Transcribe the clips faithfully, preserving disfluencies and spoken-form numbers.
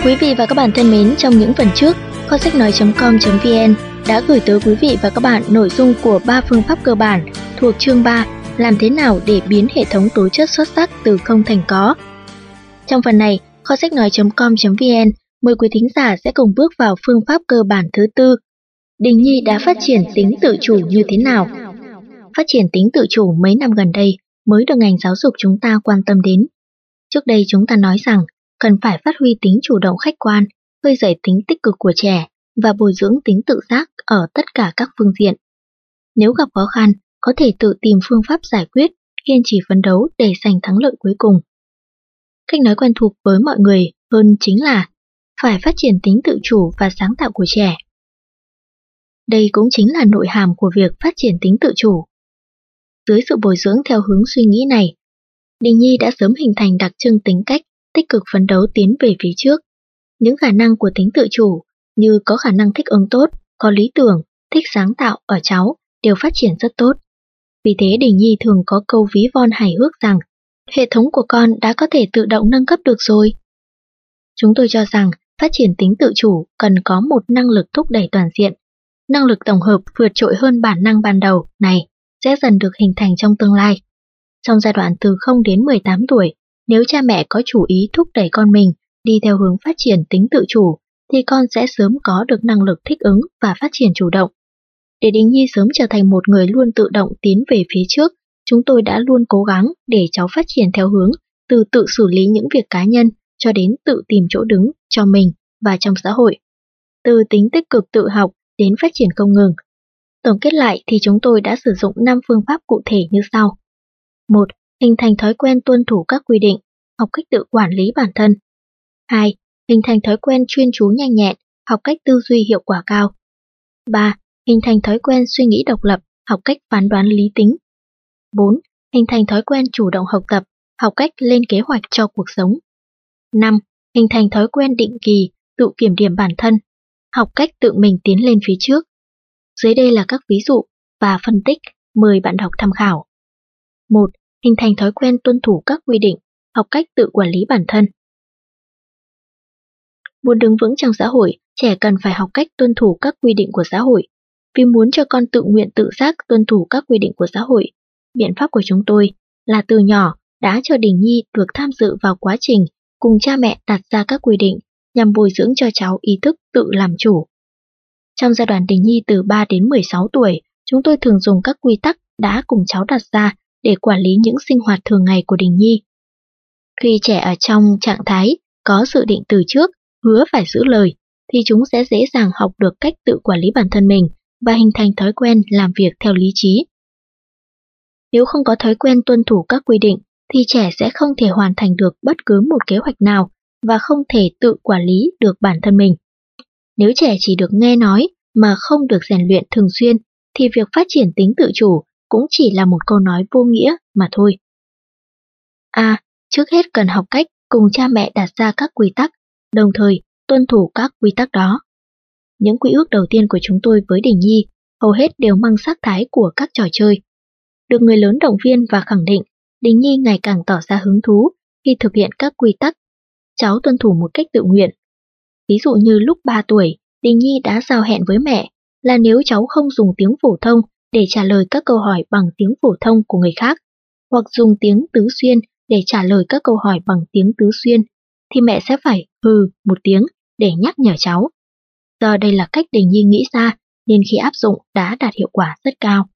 Quý vị và các bạn thân mến, trong những phần trước, kho sách nói chấm com chấm vn đã gửi tới quý vị và các bạn nội dung của ba phương pháp cơ bản thuộc chương ba, làm thế nào để biến hệ thống tố chất xuất sắc từ không thành có. Trong phần này, kho sách nói chấm com chấm vn mời quý thính giả sẽ cùng bước vào phương pháp cơ bản thứ tư. Đình Nhi đã phát triển tính tự chủ như thế nào? Phát triển tính tự chủ mấy năm gần đây mới được ngành giáo dục chúng ta quan tâm đến. Trước đây chúng ta nói rằng cần phải phát huy tính chủ động khách quan, khơi dậy tính tích cực của trẻ và bồi dưỡng tính tự giác ở tất cả các phương diện. Nếu gặp khó khăn, có thể tự tìm phương pháp giải quyết, kiên trì phấn đấu để giành thắng lợi cuối cùng. Cách nói quen thuộc với mọi người hơn chính là phải phát triển tính tự chủ và sáng tạo của trẻ. Đây cũng chính là nội hàm của việc phát triển tính tự chủ. Dưới sự bồi dưỡng theo hướng suy nghĩ này, Đình Nhi đã sớm hình thành đặc trưng tính cách tích cực phấn đấu tiến về phía trước. Những khả năng của tính tự chủ như có khả năng thích ứng tốt, có lý tưởng, thích sáng tạo ở cháu đều phát triển rất tốt. Vì thế Đình Nhi thường có câu ví von hài hước rằng hệ thống của con đã có thể tự động nâng cấp được rồi. Chúng tôi cho rằng phát triển tính tự chủ cần có một năng lực thúc đẩy toàn diện. Năng lực tổng hợp vượt trội hơn bản năng ban đầu này sẽ dần được hình thành trong tương lai. Trong giai đoạn từ không đến mười tám tuổi, nếu cha mẹ có chủ ý thúc đẩy con mình đi theo hướng phát triển tính tự chủ, thì con sẽ sớm có được năng lực thích ứng và phát triển chủ động. Để Đình Nhi sớm trở thành một người luôn tự động tiến về phía trước, chúng tôi đã luôn cố gắng để cháu phát triển theo hướng từ tự xử lý những việc cá nhân cho đến tự tìm chỗ đứng cho mình và trong xã hội. Từ tính tích cực tự học đến phát triển không ngừng. Tổng kết lại thì chúng tôi đã sử dụng năm phương pháp cụ thể như sau. một. Hình thành thói quen tuân thủ các quy định, học cách tự quản lý bản thân. hai. Hình thành thói quen chuyên chú nhanh nhẹn, học cách tư duy hiệu quả cao. ba. Hình thành thói quen suy nghĩ độc lập, học cách phán đoán lý tính. bốn. Hình thành thói quen chủ động học tập, học cách lên kế hoạch cho cuộc sống. năm. Hình thành thói quen định kỳ, tự kiểm điểm bản thân, học cách tự mình tiến lên phía trước. Dưới đây là các ví dụ và phân tích, mời bạn đọc tham khảo. một. Hình thành thói quen tuân thủ các quy định, học cách tự quản lý bản thân. Muốn đứng vững trong xã hội, trẻ cần phải học cách tuân thủ các quy định của xã hội. Vì muốn cho con tự nguyện tự giác tuân thủ các quy định của xã hội, biện pháp của chúng tôi là từ nhỏ đã cho Đình Nhi được tham dự vào quá trình cùng cha mẹ đặt ra các quy định nhằm bồi dưỡng cho cháu ý thức tự làm chủ. Trong giai đoạn Đình Nhi từ ba đến mười sáu tuổi, chúng tôi thường dùng các quy tắc đã cùng cháu đặt ra để quản lý những sinh hoạt thường ngày của Đình Nhi. Khi trẻ ở trong trạng thái có dự định từ trước, hứa phải giữ lời, thì chúng sẽ dễ dàng học được cách tự quản lý bản thân mình và hình thành thói quen làm việc theo lý trí. Nếu không có thói quen tuân thủ các quy định, thì trẻ sẽ không thể hoàn thành được bất cứ một kế hoạch nào và không thể tự quản lý được bản thân mình. Nếu trẻ chỉ được nghe nói mà không được rèn luyện thường xuyên, thì việc phát triển tính tự chủ cũng chỉ là một câu nói vô nghĩa mà thôi. A. Trước hết cần học cách cùng cha mẹ đặt ra các quy tắc, đồng thời tuân thủ các quy tắc đó. Những quy ước đầu tiên của chúng tôi với Đình Nhi hầu hết đều mang sắc thái của các trò chơi. Được người lớn động viên và khẳng định, Đình Nhi ngày càng tỏ ra hứng thú khi thực hiện các quy tắc. Cháu tuân thủ một cách tự nguyện. Ví dụ như lúc ba tuổi, Đình Nhi đã giao hẹn với mẹ là nếu cháu không dùng tiếng phổ thông để trả lời các câu hỏi bằng tiếng phổ thông của người khác, hoặc dùng tiếng tứ xuyên để trả lời các câu hỏi bằng tiếng tứ xuyên, thì mẹ sẽ phải hừ một tiếng để nhắc nhở cháu. Do đây là cách Đình Nhi nghĩ ra, nên khi áp dụng đã đạt hiệu quả rất cao.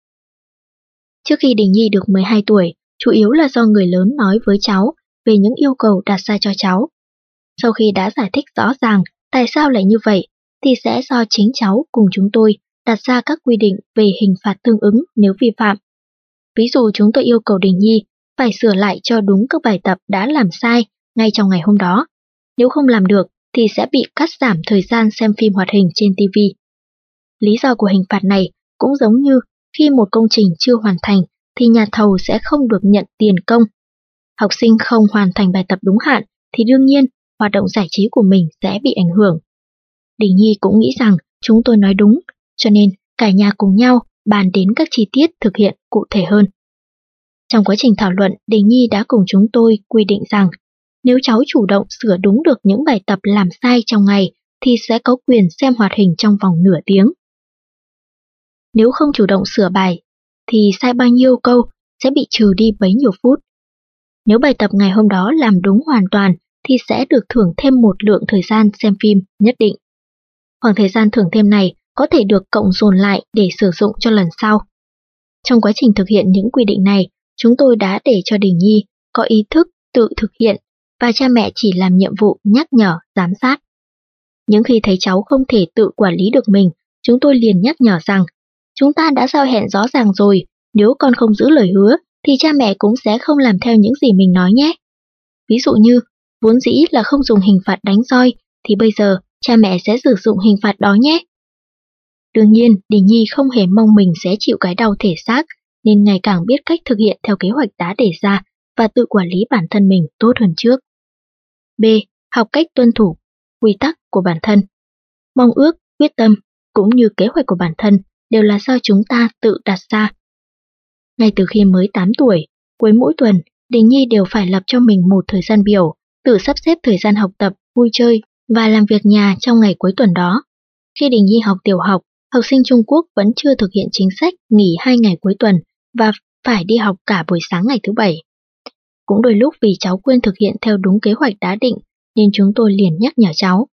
Trước khi Đình Nhi được mười hai tuổi, chủ yếu là do người lớn nói với cháu về những yêu cầu đặt ra cho cháu. Sau khi đã giải thích rõ ràng tại sao lại như vậy, thì sẽ do chính cháu cùng chúng tôi đặt ra các quy định về hình phạt tương ứng nếu vi phạm. Ví dụ chúng tôi yêu cầu Đình Nhi phải sửa lại cho đúng các bài tập đã làm sai ngay trong ngày hôm đó. Nếu không làm được thì sẽ bị cắt giảm thời gian xem phim hoạt hình trên ti vi. Lý do của hình phạt này cũng giống như khi một công trình chưa hoàn thành thì nhà thầu sẽ không được nhận tiền công. Học sinh không hoàn thành bài tập đúng hạn thì đương nhiên hoạt động giải trí của mình sẽ bị ảnh hưởng. Đình Nhi cũng nghĩ rằng chúng tôi nói đúng, cho nên cả nhà cùng nhau bàn đến các chi tiết thực hiện cụ thể hơn. Trong quá trình thảo luận, Đình Nhi đã cùng chúng tôi quy định rằng Nếu cháu chủ động sửa đúng được những bài tập làm sai trong ngày thì sẽ có quyền xem hoạt hình trong vòng nửa tiếng. Nếu không chủ động sửa bài thì sai bao nhiêu câu sẽ bị trừ đi bấy nhiêu phút. Nếu bài tập ngày hôm đó làm đúng hoàn toàn thì sẽ được thưởng thêm một lượng thời gian xem phim nhất định. Khoảng thời gian thưởng thêm này có thể được cộng dồn lại để sử dụng cho lần sau. Trong quá trình thực hiện những quy định này, chúng tôi đã để cho Đình Nhi có ý thức tự thực hiện và cha mẹ chỉ làm nhiệm vụ nhắc nhở, giám sát. Những khi thấy cháu không thể tự quản lý được mình, chúng tôi liền nhắc nhở rằng chúng ta đã giao hẹn rõ ràng rồi, nếu con không giữ lời hứa thì cha mẹ cũng sẽ không làm theo những gì mình nói nhé. Ví dụ như, vốn dĩ là không dùng hình phạt đánh roi thì bây giờ cha mẹ sẽ sử dụng hình phạt đó nhé. Đương nhiên, Đình Nhi không hề mong mình sẽ chịu cái đau thể xác, nên ngày càng biết cách thực hiện theo kế hoạch đã đề ra và tự quản lý bản thân mình tốt hơn trước. B. Học cách tuân thủ quy tắc của bản thân. Mong ước, quyết tâm cũng như kế hoạch của bản thân đều là do chúng ta tự đặt ra. Ngay từ khi mới tám tuổi, cuối mỗi tuần, Đình Nhi đều phải lập cho mình một thời gian biểu, tự sắp xếp thời gian học tập, vui chơi và làm việc nhà trong ngày cuối tuần đó. Khi Đình Nhi học tiểu học, học sinh Trung Quốc vẫn chưa thực hiện chính sách nghỉ hai ngày cuối tuần và phải đi học cả buổi sáng ngày thứ bảy. Cũng đôi lúc vì cháu quên thực hiện theo đúng kế hoạch đã định nên chúng tôi liền nhắc nhở cháu.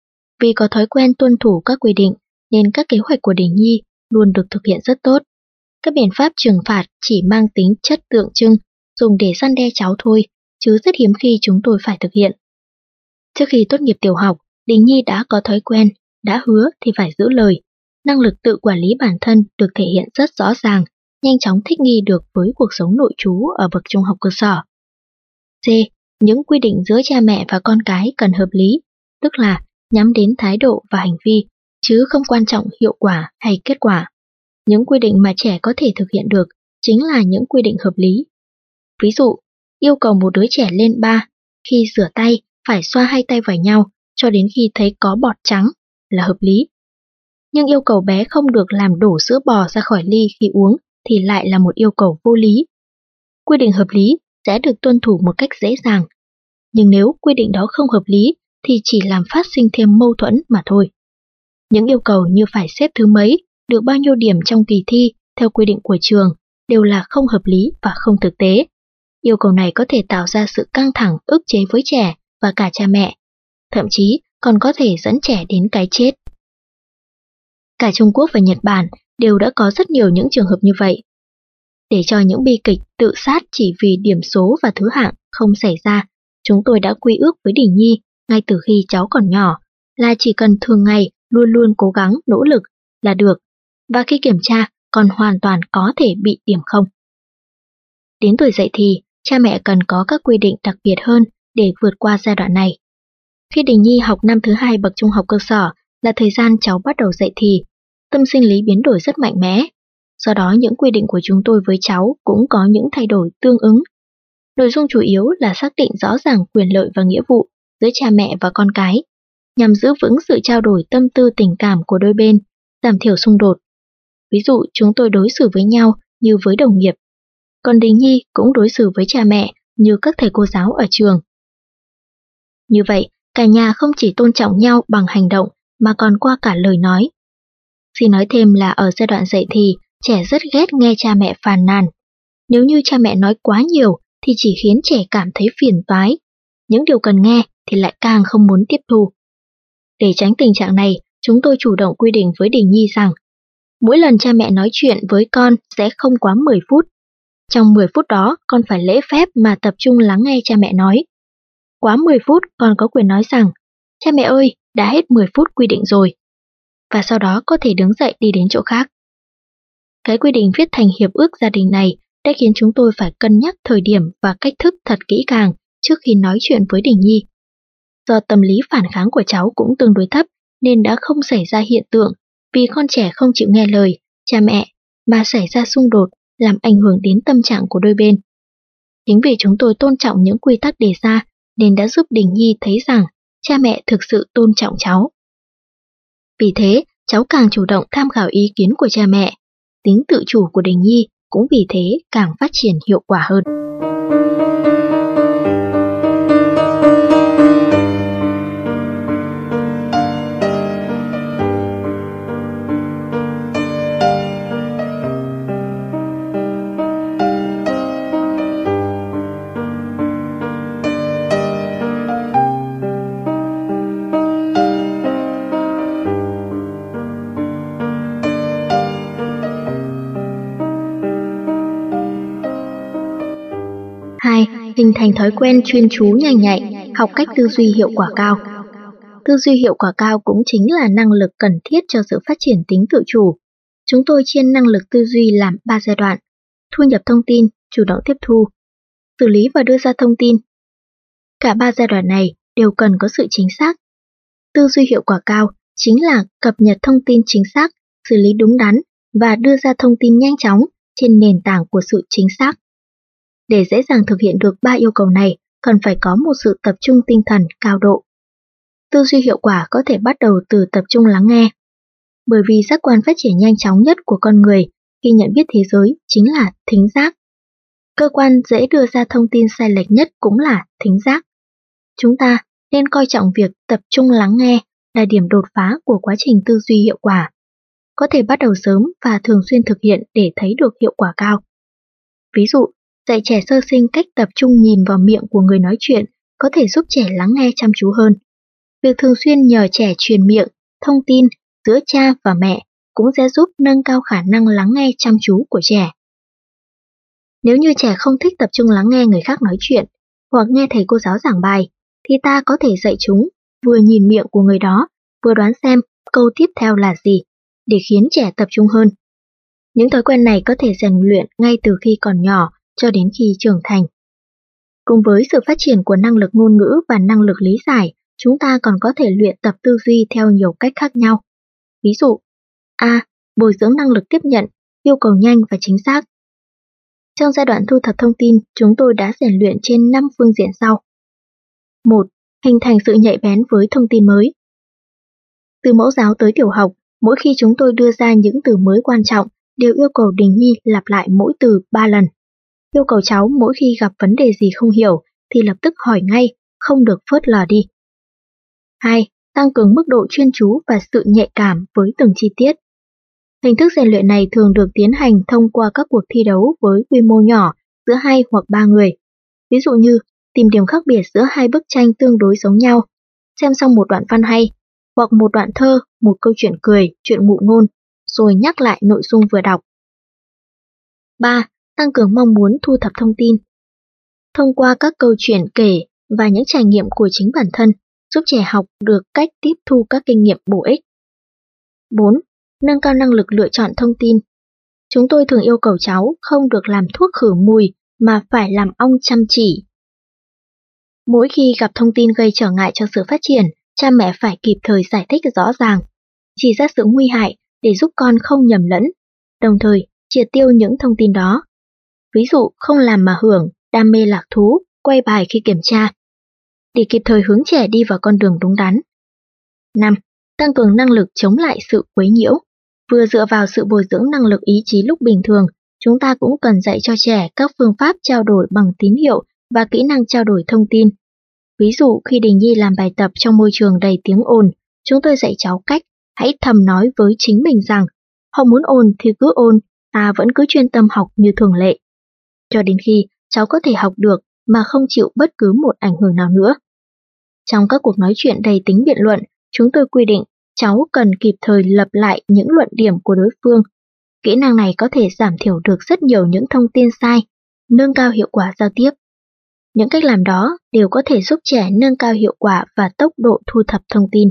Vì có thói quen tuân thủ các quy định nên các kế hoạch của Đình Nhi luôn được thực hiện rất tốt. Các biện pháp trừng phạt chỉ mang tính chất tượng trưng, dùng để răn đe cháu thôi, chứ rất hiếm khi chúng tôi phải thực hiện. Trước khi tốt nghiệp tiểu học, Đình Nhi đã có thói quen, đã hứa thì phải giữ lời. Năng lực tự quản lý bản thân được thể hiện rất rõ ràng, nhanh chóng thích nghi được với cuộc sống nội trú ở bậc trung học cơ sở. C. Những quy định giữa cha mẹ và con cái cần hợp lý, tức là nhắm đến thái độ và hành vi, chứ không quan trọng hiệu quả hay kết quả. Những quy định mà trẻ có thể thực hiện được chính là những quy định hợp lý. Ví dụ, yêu cầu một đứa trẻ lên ba, khi rửa tay phải xoa hai tay vào nhau cho đến khi thấy có bọt trắng là hợp lý. Nhưng yêu cầu bé không được làm đổ sữa bò ra khỏi ly khi uống thì lại là một yêu cầu vô lý. Quy định hợp lý sẽ được tuân thủ một cách dễ dàng. Nhưng nếu quy định đó không hợp lý thì chỉ làm phát sinh thêm mâu thuẫn mà thôi. Những yêu cầu như phải xếp thứ mấy, được bao nhiêu điểm trong kỳ thi theo quy định của trường đều là không hợp lý và không thực tế. Yêu cầu này có thể tạo ra sự căng thẳng, ức chế với trẻ và cả cha mẹ, thậm chí còn có thể dẫn trẻ đến cái chết. Cả Trung Quốc và Nhật Bản đều đã có rất nhiều những trường hợp như vậy. Để cho những bi kịch tự sát chỉ vì điểm số và thứ hạng không xảy ra, chúng tôi đã quy ước với Đình Nhi ngay từ khi cháu còn nhỏ là chỉ cần thường ngày luôn luôn cố gắng, nỗ lực là được, và khi kiểm tra còn hoàn toàn có thể bị điểm không. Đến tuổi dậy thì, cha mẹ cần có các quy định đặc biệt hơn để vượt qua giai đoạn này. Khi Đình Nhi học năm thứ hai bậc trung học cơ sở là thời gian cháu bắt đầu dậy thì, tâm sinh lý biến đổi rất mạnh mẽ. Do đó những quy định của chúng tôi với cháu cũng có những thay đổi tương ứng. Nội dung chủ yếu là xác định rõ ràng quyền lợi và nghĩa vụ giữa cha mẹ và con cái, nhằm giữ vững sự trao đổi tâm tư tình cảm của đôi bên, giảm thiểu xung đột. Ví dụ chúng tôi đối xử với nhau như với đồng nghiệp, còn Đình Nhi cũng đối xử với cha mẹ như các thầy cô giáo ở trường. Như vậy, cả nhà không chỉ tôn trọng nhau bằng hành động mà còn qua cả lời nói. Xin nói thêm là ở giai đoạn dậy thì, trẻ rất ghét nghe cha mẹ phàn nàn. Nếu như cha mẹ nói quá nhiều thì chỉ khiến trẻ cảm thấy phiền toái. Những điều cần nghe thì lại càng không muốn tiếp thu. Để tránh tình trạng này, chúng tôi chủ động quy định với Đình Nhi rằng mỗi lần cha mẹ nói chuyện với con sẽ không quá mười phút. Trong mười phút đó, con phải lễ phép mà tập trung lắng nghe cha mẹ nói. Quá mười phút, con có quyền nói rằng, cha mẹ ơi, đã hết mười phút quy định rồi. Và sau đó có thể đứng dậy đi đến chỗ khác. Cái quy định viết thành hiệp ước gia đình này đã khiến chúng tôi phải cân nhắc thời điểm và cách thức thật kỹ càng trước khi nói chuyện với Đình Nhi. Do tâm lý phản kháng của cháu cũng tương đối thấp nên đã không xảy ra hiện tượng vì con trẻ không chịu nghe lời cha mẹ mà xảy ra xung đột làm ảnh hưởng đến tâm trạng của đôi bên. Chính vì chúng tôi tôn trọng những quy tắc đề ra nên đã giúp Đình Nhi thấy rằng cha mẹ thực sự tôn trọng cháu. Vì thế, cháu càng chủ động tham khảo ý kiến của cha mẹ, tính tự chủ của Đình Nhi cũng vì thế càng phát triển hiệu quả hơn. thành thói quen chuyên chú nhanh nhạy, học cách tư duy hiệu quả cao. Tư duy hiệu quả cao cũng chính là năng lực cần thiết cho sự phát triển tính tự chủ. Chúng tôi chia năng lực tư duy làm ba giai đoạn: thu nhập thông tin, chủ động tiếp thu, xử lý và đưa ra thông tin. Cả ba giai đoạn này đều cần có sự chính xác. Tư duy hiệu quả cao chính là cập nhật thông tin chính xác, xử lý đúng đắn và đưa ra thông tin nhanh chóng trên nền tảng của sự chính xác. Để dễ dàng thực hiện được ba yêu cầu này, cần phải có một sự tập trung tinh thần cao độ. Tư duy hiệu quả có thể bắt đầu từ tập trung lắng nghe. Bởi vì giác quan phát triển nhanh chóng nhất của con người khi nhận biết thế giới chính là thính giác. Cơ quan dễ đưa ra thông tin sai lệch nhất cũng là thính giác. Chúng ta nên coi trọng việc tập trung lắng nghe là điểm đột phá của quá trình tư duy hiệu quả. Có thể bắt đầu sớm và thường xuyên thực hiện để thấy được hiệu quả cao. Ví dụ, dạy trẻ sơ sinh cách tập trung nhìn vào miệng của người nói chuyện có thể giúp trẻ lắng nghe chăm chú hơn. Việc thường xuyên nhờ trẻ truyền miệng, thông tin giữa cha và mẹ cũng sẽ giúp nâng cao khả năng lắng nghe chăm chú của trẻ. Nếu như trẻ không thích tập trung lắng nghe người khác nói chuyện hoặc nghe thầy cô giáo giảng bài, thì ta có thể dạy chúng vừa nhìn miệng của người đó, vừa đoán xem câu tiếp theo là gì, để khiến trẻ tập trung hơn. Những thói quen này có thể rèn luyện ngay từ khi còn nhỏ cho đến khi trưởng thành. Cùng với sự phát triển của năng lực ngôn ngữ và năng lực lý giải, chúng ta còn có thể luyện tập tư duy theo nhiều cách khác nhau. Ví dụ, A. Bồi dưỡng năng lực tiếp nhận, yêu cầu nhanh và chính xác. Trong giai đoạn thu thập thông tin, chúng tôi đã rèn luyện trên năm phương diện sau. một. Hình thành sự nhạy bén với thông tin mới. Từ mẫu giáo tới tiểu học, mỗi khi chúng tôi đưa ra những từ mới quan trọng, đều yêu cầu Đình Nhi lặp lại mỗi từ ba lần. Yêu cầu cháu mỗi khi gặp vấn đề gì không hiểu thì lập tức hỏi ngay, không được phớt lờ đi. hai. Tăng cường mức độ chuyên chú và sự nhạy cảm với từng chi tiết. Hình thức rèn luyện này thường được tiến hành thông qua các cuộc thi đấu với quy mô nhỏ giữa hai hoặc ba người. Ví dụ như tìm điểm khác biệt giữa hai bức tranh tương đối giống nhau, xem xong một đoạn văn hay, hoặc một đoạn thơ, một câu chuyện cười, chuyện ngụ ngôn, rồi nhắc lại nội dung vừa đọc. ba. Tăng cường mong muốn thu thập thông tin. Thông qua các câu chuyện kể và những trải nghiệm của chính bản thân, giúp trẻ học được cách tiếp thu các kinh nghiệm bổ ích. bốn. Nâng cao năng lực lựa chọn thông tin. Chúng tôi thường yêu cầu cháu không được làm thuốc khử mùi mà phải làm ong chăm chỉ. Mỗi khi gặp thông tin gây trở ngại cho sự phát triển, cha mẹ phải kịp thời giải thích rõ ràng, chỉ ra sự nguy hại để giúp con không nhầm lẫn, đồng thời triệt tiêu những thông tin đó. Ví dụ không làm mà hưởng, đam mê lạc thú, quay bài khi kiểm tra, để kịp thời hướng trẻ đi vào con đường đúng đắn. năm. Tăng cường năng lực chống lại sự quấy nhiễu. Vừa dựa vào sự bồi dưỡng năng lực ý chí lúc bình thường, chúng ta cũng cần dạy cho trẻ các phương pháp trao đổi bằng tín hiệu và kỹ năng trao đổi thông tin. Ví dụ khi Đình Nhi làm bài tập trong môi trường đầy tiếng ồn, chúng tôi dạy cháu cách hãy thầm nói với chính mình rằng họ muốn ồn thì cứ ồn, ta vẫn cứ chuyên tâm học như thường lệ. Cho đến khi cháu có thể học được mà không chịu bất cứ một ảnh hưởng nào nữa. Trong các cuộc nói chuyện đầy tính biện luận, chúng tôi quy định cháu cần kịp thời lặp lại những luận điểm của đối phương. Kỹ năng này có thể giảm thiểu được rất nhiều những thông tin sai, nâng cao hiệu quả giao tiếp. Những cách làm đó đều có thể giúp trẻ nâng cao hiệu quả và tốc độ thu thập thông tin.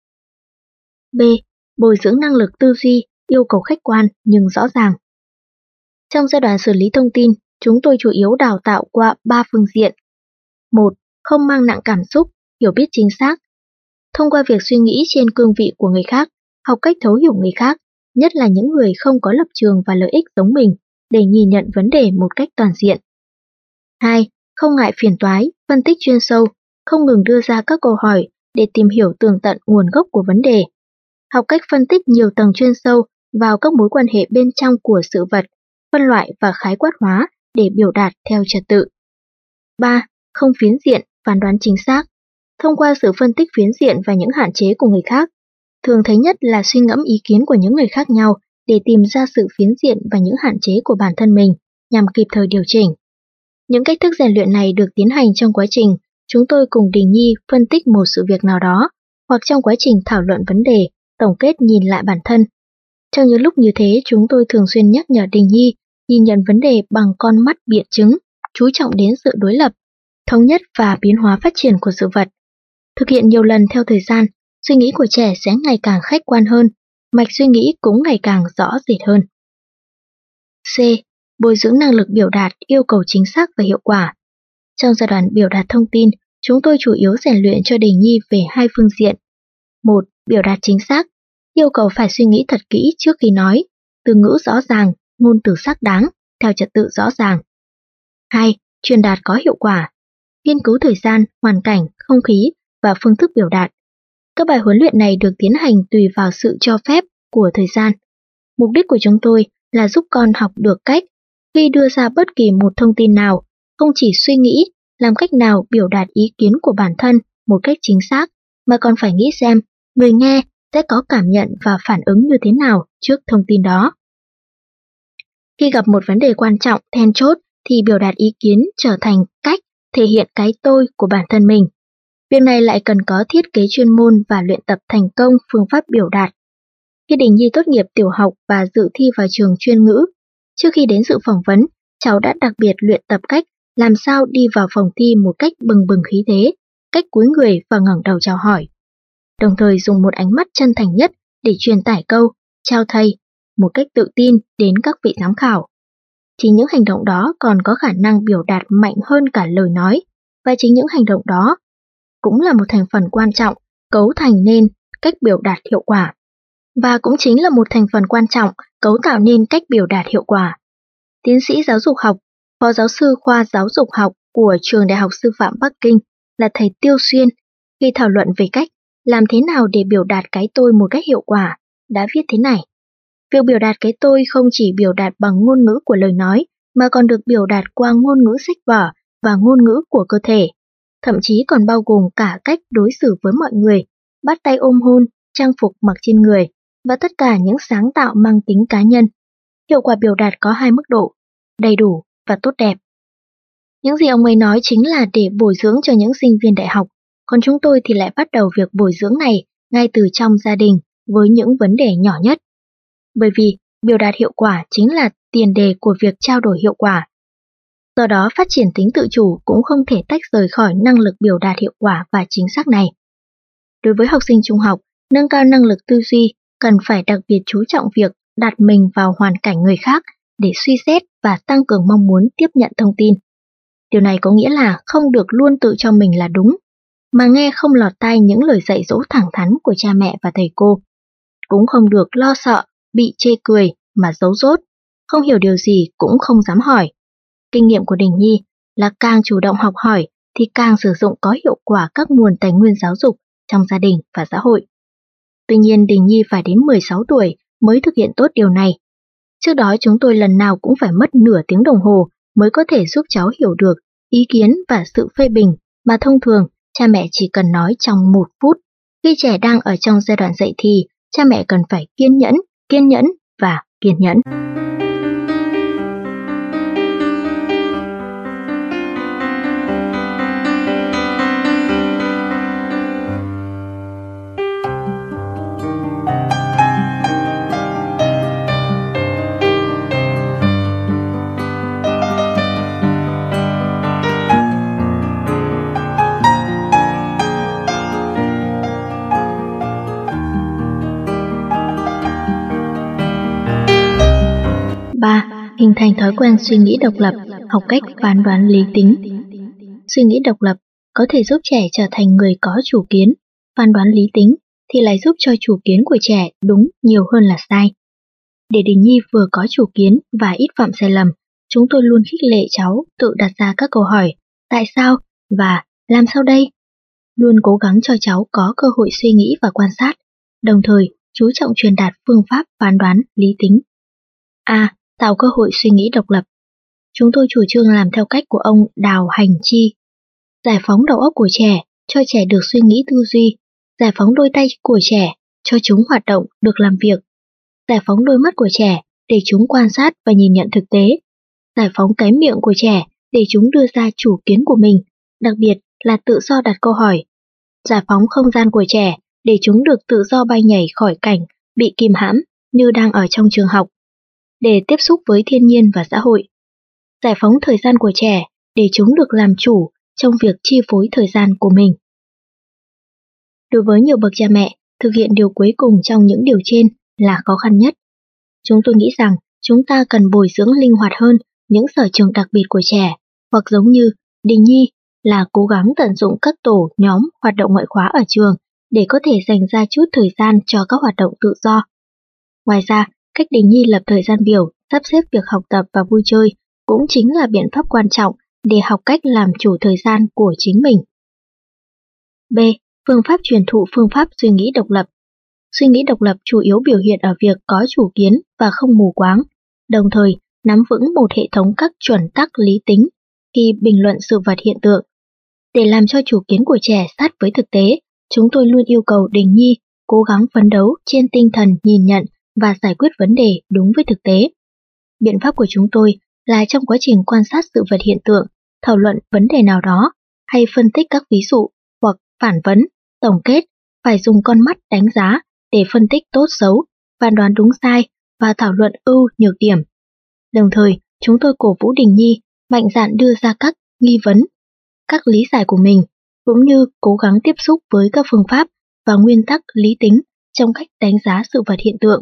B. Bồi dưỡng năng lực tư duy, yêu cầu khách quan nhưng rõ ràng. Trong giai đoạn xử lý thông tin, chúng tôi chủ yếu đào tạo qua ba phương diện. một. Không mang nặng cảm xúc, hiểu biết chính xác. Thông qua việc suy nghĩ trên cương vị của người khác, học cách thấu hiểu người khác, nhất là những người không có lập trường và lợi ích giống mình, để nhìn nhận vấn đề một cách toàn diện. hai. Không ngại phiền toái, phân tích chuyên sâu, không ngừng đưa ra các câu hỏi để tìm hiểu tường tận nguồn gốc của vấn đề. Học cách phân tích nhiều tầng chuyên sâu vào các mối quan hệ bên trong của sự vật, phân loại và khái quát hóa để biểu đạt theo trật tự. ba. Không phiến diện, phán đoán chính xác. Thông qua sự phân tích phiến diện và những hạn chế của người khác, thường thấy nhất là suy ngẫm ý kiến của những người khác nhau để tìm ra sự phiến diện và những hạn chế của bản thân mình, nhằm kịp thời điều chỉnh. Những cách thức rèn luyện này được tiến hành trong quá trình chúng tôi cùng Đình Nhi phân tích một sự việc nào đó, hoặc trong quá trình thảo luận vấn đề, tổng kết nhìn lại bản thân. Trong những lúc như thế, chúng tôi thường xuyên nhắc nhở Đình Nhi nhìn nhận vấn đề bằng con mắt biện chứng, chú trọng đến sự đối lập, thống nhất và biến hóa phát triển của sự vật. Thực hiện nhiều lần theo thời gian, suy nghĩ của trẻ sẽ ngày càng khách quan hơn, mạch suy nghĩ cũng ngày càng rõ rệt hơn. C. Bồi dưỡng năng lực biểu đạt yêu cầu chính xác và hiệu quả. Trong giai đoạn biểu đạt thông tin, chúng tôi chủ yếu rèn luyện cho Đình Nhi về hai phương diện. Một. Biểu đạt chính xác, yêu cầu phải suy nghĩ thật kỹ trước khi nói, từ ngữ rõ ràng, ngôn từ xác đáng, theo trật tự rõ ràng. Hai. Truyền đạt có hiệu quả, nghiên cứu thời gian, hoàn cảnh, không khí và phương thức biểu đạt. Các bài huấn luyện này được tiến hành tùy vào sự cho phép của thời gian. Mục đích của chúng tôi là giúp con học được cách khi đưa ra bất kỳ một thông tin nào, không chỉ suy nghĩ làm cách nào biểu đạt ý kiến của bản thân một cách chính xác, mà còn phải nghĩ xem người nghe sẽ có cảm nhận và phản ứng như thế nào trước thông tin đó. Khi gặp một vấn đề quan trọng, then chốt, thì biểu đạt ý kiến trở thành cách thể hiện cái tôi của bản thân mình. Việc này lại cần có thiết kế chuyên môn và luyện tập thành công phương pháp biểu đạt. Khi Đình Nhi tốt nghiệp tiểu học và dự thi vào trường chuyên ngữ, trước khi đến dự phỏng vấn, cháu đã đặc biệt luyện tập cách làm sao đi vào phòng thi một cách bừng bừng khí thế, cách cúi người và ngẩng đầu chào hỏi. Đồng thời dùng một ánh mắt chân thành nhất để truyền tải câu "chào thầy" một cách tự tin đến các vị giám khảo. Chính những hành động đó còn có khả năng biểu đạt mạnh hơn cả lời nói, và chính những hành động đó cũng là một thành phần quan trọng cấu thành nên cách biểu đạt hiệu quả. Và cũng chính là một thành phần quan trọng cấu tạo nên cách biểu đạt hiệu quả. Tiến sĩ giáo dục học, phó giáo sư khoa giáo dục học của Trường Đại học Sư phạm Bắc Kinh là thầy Tiêu Xuyên, khi thảo luận về cách làm thế nào để biểu đạt cái tôi một cách hiệu quả, đã viết thế này. Việc biểu đạt cái tôi không chỉ biểu đạt bằng ngôn ngữ của lời nói, mà còn được biểu đạt qua ngôn ngữ sách vở và ngôn ngữ của cơ thể. Thậm chí còn bao gồm cả cách đối xử với mọi người, bắt tay ôm hôn, trang phục mặc trên người, và tất cả những sáng tạo mang tính cá nhân. Hiệu quả biểu đạt có hai mức độ, đầy đủ và tốt đẹp. Những gì ông ấy nói chính là để bồi dưỡng cho những sinh viên đại học, còn chúng tôi thì lại bắt đầu việc bồi dưỡng này ngay từ trong gia đình với những vấn đề nhỏ nhất. Bởi vì biểu đạt hiệu quả chính là tiền đề của việc trao đổi hiệu quả. Do đó phát triển tính tự chủ cũng không thể tách rời khỏi năng lực biểu đạt hiệu quả và chính xác này. Đối với học sinh trung học, nâng cao năng lực tư duy cần phải đặc biệt chú trọng việc đặt mình vào hoàn cảnh người khác để suy xét và tăng cường mong muốn tiếp nhận thông tin. Điều này có nghĩa là không được luôn tự cho mình là đúng, mà nghe không lọt tai những lời dạy dỗ thẳng thắn của cha mẹ và thầy cô. Cũng không được lo sợ, bị chê cười mà giấu dốt, không hiểu điều gì cũng không dám hỏi. Kinh nghiệm của Đình Nhi là càng chủ động học hỏi thì càng sử dụng có hiệu quả các nguồn tài nguyên giáo dục trong gia đình và xã hội. Tuy nhiên Đình Nhi phải đến mười sáu tuổi mới thực hiện tốt điều này. Trước đó chúng tôi lần nào cũng phải mất nửa tiếng đồng hồ mới có thể giúp cháu hiểu được ý kiến và sự phê bình mà thông thường cha mẹ chỉ cần nói trong một phút. Khi trẻ đang ở trong giai đoạn dậy thì, cha mẹ cần phải kiên nhẫn, kiên nhẫn và kiên nhẫn. ba. Hình thành thói quen suy nghĩ độc lập, học cách phán đoán lý tính. Suy nghĩ độc lập có thể giúp trẻ trở thành người có chủ kiến, phán đoán lý tính thì lại giúp cho chủ kiến của trẻ đúng nhiều hơn là sai. Để Đình Nhi vừa có chủ kiến và ít phạm sai lầm, chúng tôi luôn khích lệ cháu tự đặt ra các câu hỏi tại sao và làm sao đây. Luôn cố gắng cho cháu có cơ hội suy nghĩ và quan sát, đồng thời chú trọng truyền đạt phương pháp phán đoán lý tính. A. Tạo cơ hội suy nghĩ độc lập. Chúng tôi chủ trương làm theo cách của ông Đào Hành Chi. Giải phóng đầu óc của trẻ, cho trẻ được suy nghĩ tư duy. Giải phóng đôi tay của trẻ, cho chúng hoạt động, được làm việc. Giải phóng đôi mắt của trẻ, để chúng quan sát và nhìn nhận thực tế. Giải phóng cái miệng của trẻ, để chúng đưa ra chủ kiến của mình, đặc biệt là tự do đặt câu hỏi. Giải phóng không gian của trẻ, để chúng được tự do bay nhảy khỏi cảnh, bị kìm hãm như đang ở trong trường học, để tiếp xúc với thiên nhiên và xã hội. Giải phóng thời gian của trẻ, để chúng được làm chủ trong việc chi phối thời gian của mình. Đối với nhiều bậc cha mẹ, thực hiện điều cuối cùng trong những điều trên là khó khăn nhất. Chúng tôi nghĩ rằng chúng ta cần bồi dưỡng linh hoạt hơn những sở trường đặc biệt của trẻ, hoặc giống như Đình Nhi là cố gắng tận dụng các tổ, nhóm, hoạt động ngoại khóa ở trường để có thể dành ra chút thời gian cho các hoạt động tự do. Ngoài ra, cách Đình Nhi lập thời gian biểu, sắp xếp việc học tập và vui chơi cũng chính là biện pháp quan trọng để học cách làm chủ thời gian của chính mình. B. Phương pháp truyền thụ phương pháp suy nghĩ độc lập. Suy nghĩ độc lập chủ yếu biểu hiện ở việc có chủ kiến và không mù quáng, đồng thời nắm vững một hệ thống các chuẩn tắc lý tính khi bình luận sự vật hiện tượng. Để làm cho chủ kiến của trẻ sát với thực tế, chúng tôi luôn yêu cầu Đình Nhi cố gắng phấn đấu trên tinh thần nhìn nhận và giải quyết vấn đề đúng với thực tế. Biện pháp của chúng tôi là trong quá trình quan sát sự vật hiện tượng, thảo luận vấn đề nào đó, hay phân tích các ví dụ hoặc phản vấn, tổng kết, phải dùng con mắt đánh giá để phân tích tốt xấu, phán đoán đúng sai và thảo luận ưu nhược điểm. Đồng thời, chúng tôi cổ vũ Đình Nhi mạnh dạn đưa ra các nghi vấn, các lý giải của mình, cũng như cố gắng tiếp xúc với các phương pháp và nguyên tắc lý tính trong cách đánh giá sự vật hiện tượng.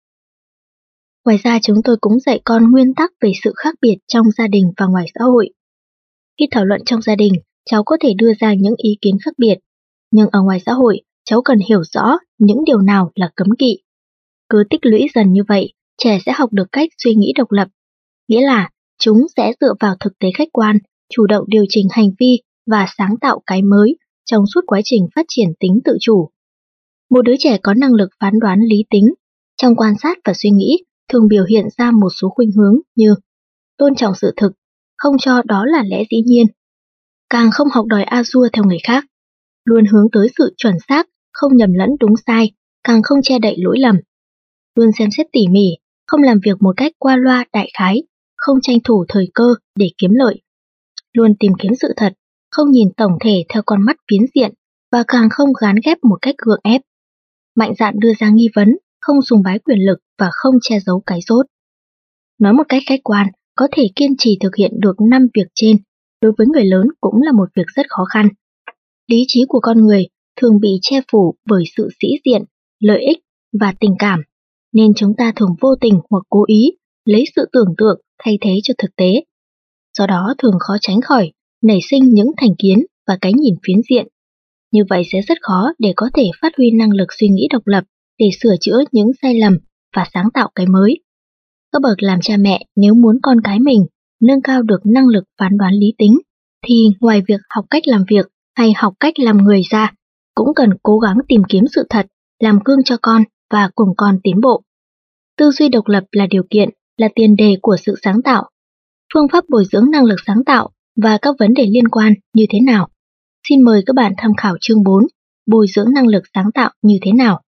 Ngoài ra, chúng tôi cũng dạy con nguyên tắc về sự khác biệt trong gia đình và ngoài xã hội. Khi thảo luận trong gia đình, cháu có thể đưa ra những ý kiến khác biệt, nhưng ở ngoài xã hội, cháu cần hiểu rõ những điều nào là cấm kỵ. Cứ tích lũy dần như vậy, trẻ sẽ học được cách suy nghĩ độc lập, nghĩa là chúng sẽ dựa vào thực tế khách quan, chủ động điều chỉnh hành vi và sáng tạo cái mới trong suốt quá trình phát triển tính tự chủ. Một đứa trẻ có năng lực phán đoán lý tính, trong quan sát và suy nghĩ thường biểu hiện ra một số khuynh hướng như tôn trọng sự thực, không cho đó là lẽ dĩ nhiên, càng không học đòi a dua theo người khác, luôn hướng tới sự chuẩn xác, không nhầm lẫn đúng sai, càng không che đậy lỗi lầm, luôn xem xét tỉ mỉ, không làm việc một cách qua loa đại khái, không tranh thủ thời cơ để kiếm lợi, luôn tìm kiếm sự thật, không nhìn tổng thể theo con mắt phiến diện và càng không gán ghép một cách gượng ép, mạnh dạn đưa ra nghi vấn, không sùng bái quyền lực và không che giấu cái dốt. Nói một cách khách quan, có thể kiên trì thực hiện được năm việc trên, đối với người lớn cũng là một việc rất khó khăn. Lý trí của con người thường bị che phủ bởi sự sĩ diện, lợi ích và tình cảm, nên chúng ta thường vô tình hoặc cố ý lấy sự tưởng tượng thay thế cho thực tế. Do đó thường khó tránh khỏi nảy sinh những thành kiến và cái nhìn phiến diện. Như vậy sẽ rất khó để có thể phát huy năng lực suy nghĩ độc lập để sửa chữa những sai lầm và sáng tạo cái mới. Các bậc làm cha mẹ nếu muốn con cái mình nâng cao được năng lực phán đoán lý tính, thì ngoài việc học cách làm việc hay học cách làm người ra, cũng cần cố gắng tìm kiếm sự thật, làm gương cho con và cùng con tiến bộ. Tư duy độc lập là điều kiện, là tiền đề của sự sáng tạo. Phương pháp bồi dưỡng năng lực sáng tạo và các vấn đề liên quan như thế nào? Xin mời các bạn tham khảo chương bốn, bồi dưỡng năng lực sáng tạo như thế nào?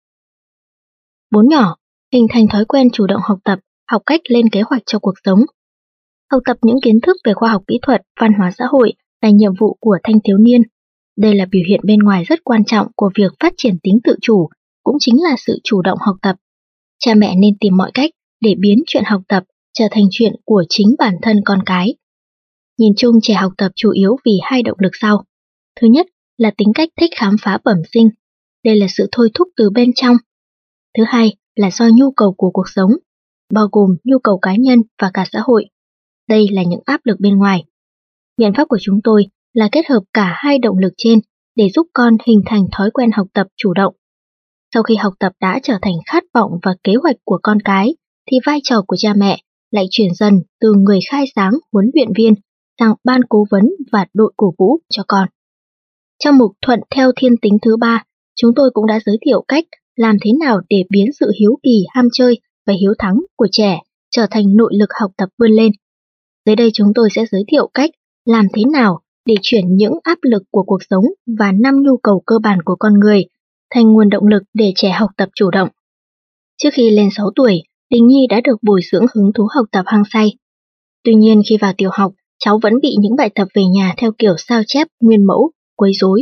bốn nhỏ, hình thành thói quen chủ động học tập, học cách lên kế hoạch cho cuộc sống. Học tập những kiến thức về khoa học kỹ thuật, văn hóa xã hội là nhiệm vụ của thanh thiếu niên. Đây là biểu hiện bên ngoài rất quan trọng của việc phát triển tính tự chủ, cũng chính là sự chủ động học tập. Cha mẹ nên tìm mọi cách để biến chuyện học tập trở thành chuyện của chính bản thân con cái. Nhìn chung, trẻ học tập chủ yếu vì hai động lực sau. Thứ nhất là tính cách thích khám phá bẩm sinh. Đây là sự thôi thúc từ bên trong. Thứ hai là do nhu cầu của cuộc sống, bao gồm nhu cầu cá nhân và cả xã hội. Đây là những áp lực bên ngoài. Biện pháp của chúng tôi là kết hợp cả hai động lực trên để giúp con hình thành thói quen học tập chủ động. Sau khi học tập đã trở thành khát vọng và kế hoạch của con cái, thì vai trò của cha mẹ lại chuyển dần từ người khai sáng huấn luyện viên sang ban cố vấn và đội cổ vũ cho con. Trong mục Thuận theo thiên tính thứ ba, chúng tôi cũng đã giới thiệu cách làm thế nào để biến sự hiếu kỳ, ham chơi và hiếu thắng của trẻ trở thành nội lực học tập vươn lên. Dưới đây chúng tôi sẽ giới thiệu cách làm thế nào để chuyển những áp lực của cuộc sống và năm nhu cầu cơ bản của con người thành nguồn động lực để trẻ học tập chủ động. Trước khi lên sáu tuổi, Đình Nhi đã được bồi dưỡng hứng thú học tập hăng say. Tuy nhiên khi vào tiểu học, cháu vẫn bị những bài tập về nhà theo kiểu sao chép nguyên mẫu, quấy rối.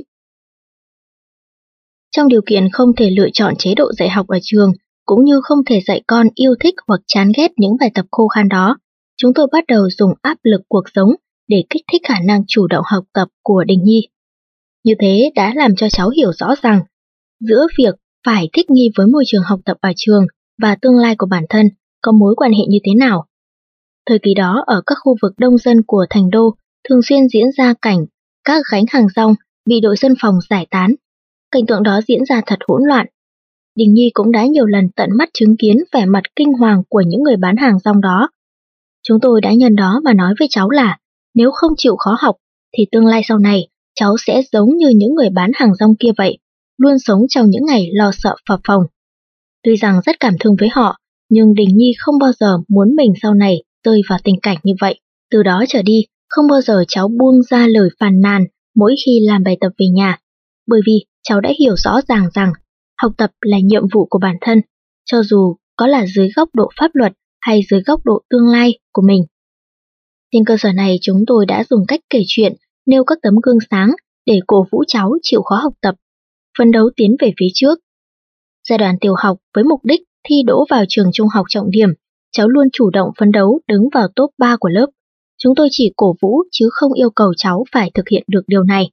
Trong điều kiện không thể lựa chọn chế độ dạy học ở trường, cũng như không thể dạy con yêu thích hoặc chán ghét những bài tập khô khan đó, chúng tôi bắt đầu dùng áp lực cuộc sống để kích thích khả năng chủ động học tập của Đình Nhi. Như thế đã làm cho cháu hiểu rõ rằng giữa việc phải thích nghi với môi trường học tập ở trường và tương lai của bản thân có mối quan hệ như thế nào. Thời kỳ đó ở các khu vực đông dân của thành đô thường xuyên diễn ra cảnh các gánh hàng rong bị đội dân phòng giải tán. Cảnh tượng đó diễn ra thật hỗn loạn. Đình Nhi cũng đã nhiều lần tận mắt chứng kiến vẻ mặt kinh hoàng của những người bán hàng rong đó. Chúng tôi đã nhân đó mà nói với cháu là nếu không chịu khó học thì tương lai sau này cháu sẽ giống như những người bán hàng rong kia vậy, luôn sống trong những ngày lo sợ phập phồng. Tuy rằng rất cảm thương với họ, nhưng Đình Nhi không bao giờ muốn mình sau này rơi vào tình cảnh như vậy. Từ đó trở đi, không bao giờ cháu buông ra lời phàn nàn mỗi khi làm bài tập về nhà, bởi vì cháu đã hiểu rõ ràng rằng học tập là nhiệm vụ của bản thân, cho dù có là dưới góc độ pháp luật hay dưới góc độ tương lai của mình. Trên cơ sở này, chúng tôi đã dùng cách kể chuyện, nêu các tấm gương sáng để cổ vũ cháu chịu khó học tập, phấn đấu tiến về phía trước. Giai đoạn tiểu học với mục đích thi đỗ vào trường trung học trọng điểm, cháu luôn chủ động phấn đấu đứng vào top ba của lớp. Chúng tôi chỉ cổ vũ chứ không yêu cầu cháu phải thực hiện được điều này.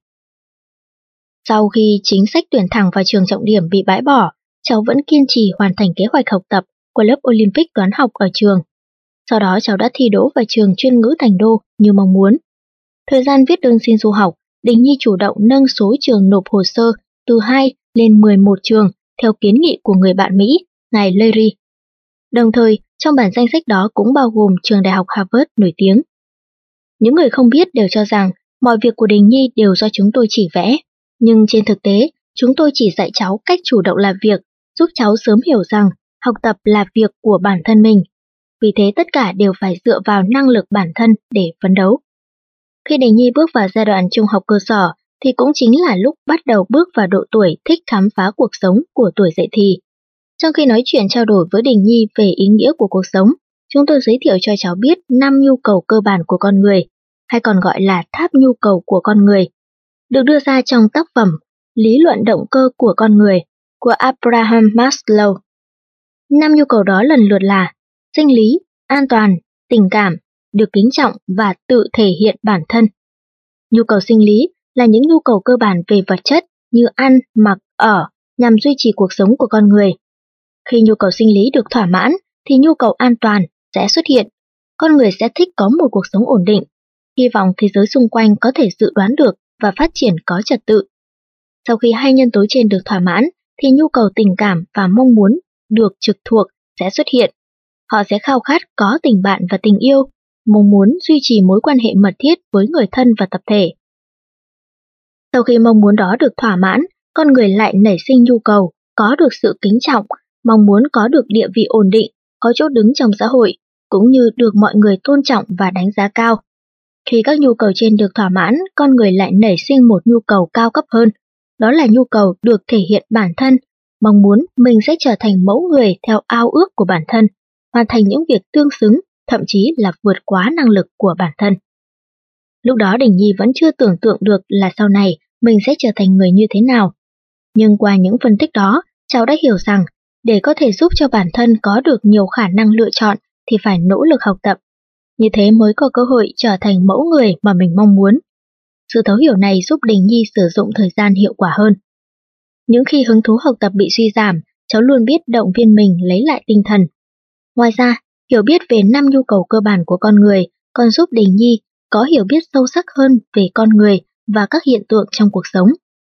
Sau khi chính sách tuyển thẳng vào trường trọng điểm bị bãi bỏ, cháu vẫn kiên trì hoàn thành kế hoạch học tập của lớp Olympic toán học ở trường. Sau đó cháu đã thi đỗ vào trường chuyên ngữ Thành Đô như mong muốn. Thời gian viết đơn xin du học, Đình Nhi chủ động nâng số trường nộp hồ sơ từ hai lên mười một trường theo kiến nghị của người bạn Mỹ, ngài Larry. Đồng thời, trong bản danh sách đó cũng bao gồm trường đại học Harvard nổi tiếng. Những người không biết đều cho rằng mọi việc của Đình Nhi đều do chúng tôi chỉ vẽ, nhưng trên thực tế, chúng tôi chỉ dạy cháu cách chủ động làm việc, giúp cháu sớm hiểu rằng học tập là việc của bản thân mình. Vì thế tất cả đều phải dựa vào năng lực bản thân để phấn đấu. Khi Đình Nhi bước vào giai đoạn trung học cơ sở thì cũng chính là lúc bắt đầu bước vào độ tuổi thích khám phá cuộc sống của tuổi dậy thì. Trong khi nói chuyện trao đổi với Đình Nhi về ý nghĩa của cuộc sống, chúng tôi giới thiệu cho cháu biết năm nhu cầu cơ bản của con người, hay còn gọi là tháp nhu cầu của con người, được đưa ra trong tác phẩm Lý luận động cơ của con người của Abraham Maslow. Năm nhu cầu đó lần lượt là sinh lý, an toàn, tình cảm, được kính trọng và tự thể hiện bản thân. Nhu cầu sinh lý là những nhu cầu cơ bản về vật chất như ăn, mặc, ở nhằm duy trì cuộc sống của con người. Khi nhu cầu sinh lý được thỏa mãn thì nhu cầu an toàn sẽ xuất hiện. Con người sẽ thích có một cuộc sống ổn định, hy vọng thế giới xung quanh có thể dự đoán được và phát triển có trật tự. Sau khi hai nhân tố trên được thỏa mãn thì nhu cầu tình cảm và mong muốn được trực thuộc sẽ xuất hiện. Họ sẽ khao khát có tình bạn và tình yêu, mong muốn duy trì mối quan hệ mật thiết với người thân và tập thể. Sau khi mong muốn đó được thỏa mãn, con người lại nảy sinh nhu cầu có được sự kính trọng, mong muốn có được địa vị ổn định, có chỗ đứng trong xã hội, cũng như được mọi người tôn trọng và đánh giá cao. Khi các nhu cầu trên được thỏa mãn, con người lại nảy sinh một nhu cầu cao cấp hơn, đó là nhu cầu được thể hiện bản thân, mong muốn mình sẽ trở thành mẫu người theo ao ước của bản thân, hoàn thành những việc tương xứng, thậm chí là vượt quá năng lực của bản thân. Lúc đó Đình Nhi vẫn chưa tưởng tượng được là sau này mình sẽ trở thành người như thế nào. Nhưng qua những phân tích đó, cháu đã hiểu rằng để có thể giúp cho bản thân có được nhiều khả năng lựa chọn thì phải nỗ lực học tập. Như thế mới có cơ hội trở thành mẫu người mà mình mong muốn. Sự thấu hiểu này giúp Đình Nhi sử dụng thời gian hiệu quả hơn. Những khi hứng thú học tập bị suy giảm, cháu luôn biết động viên mình lấy lại tinh thần. Ngoài ra, hiểu biết về năm nhu cầu cơ bản của con người còn giúp Đình Nhi có hiểu biết sâu sắc hơn về con người và các hiện tượng trong cuộc sống.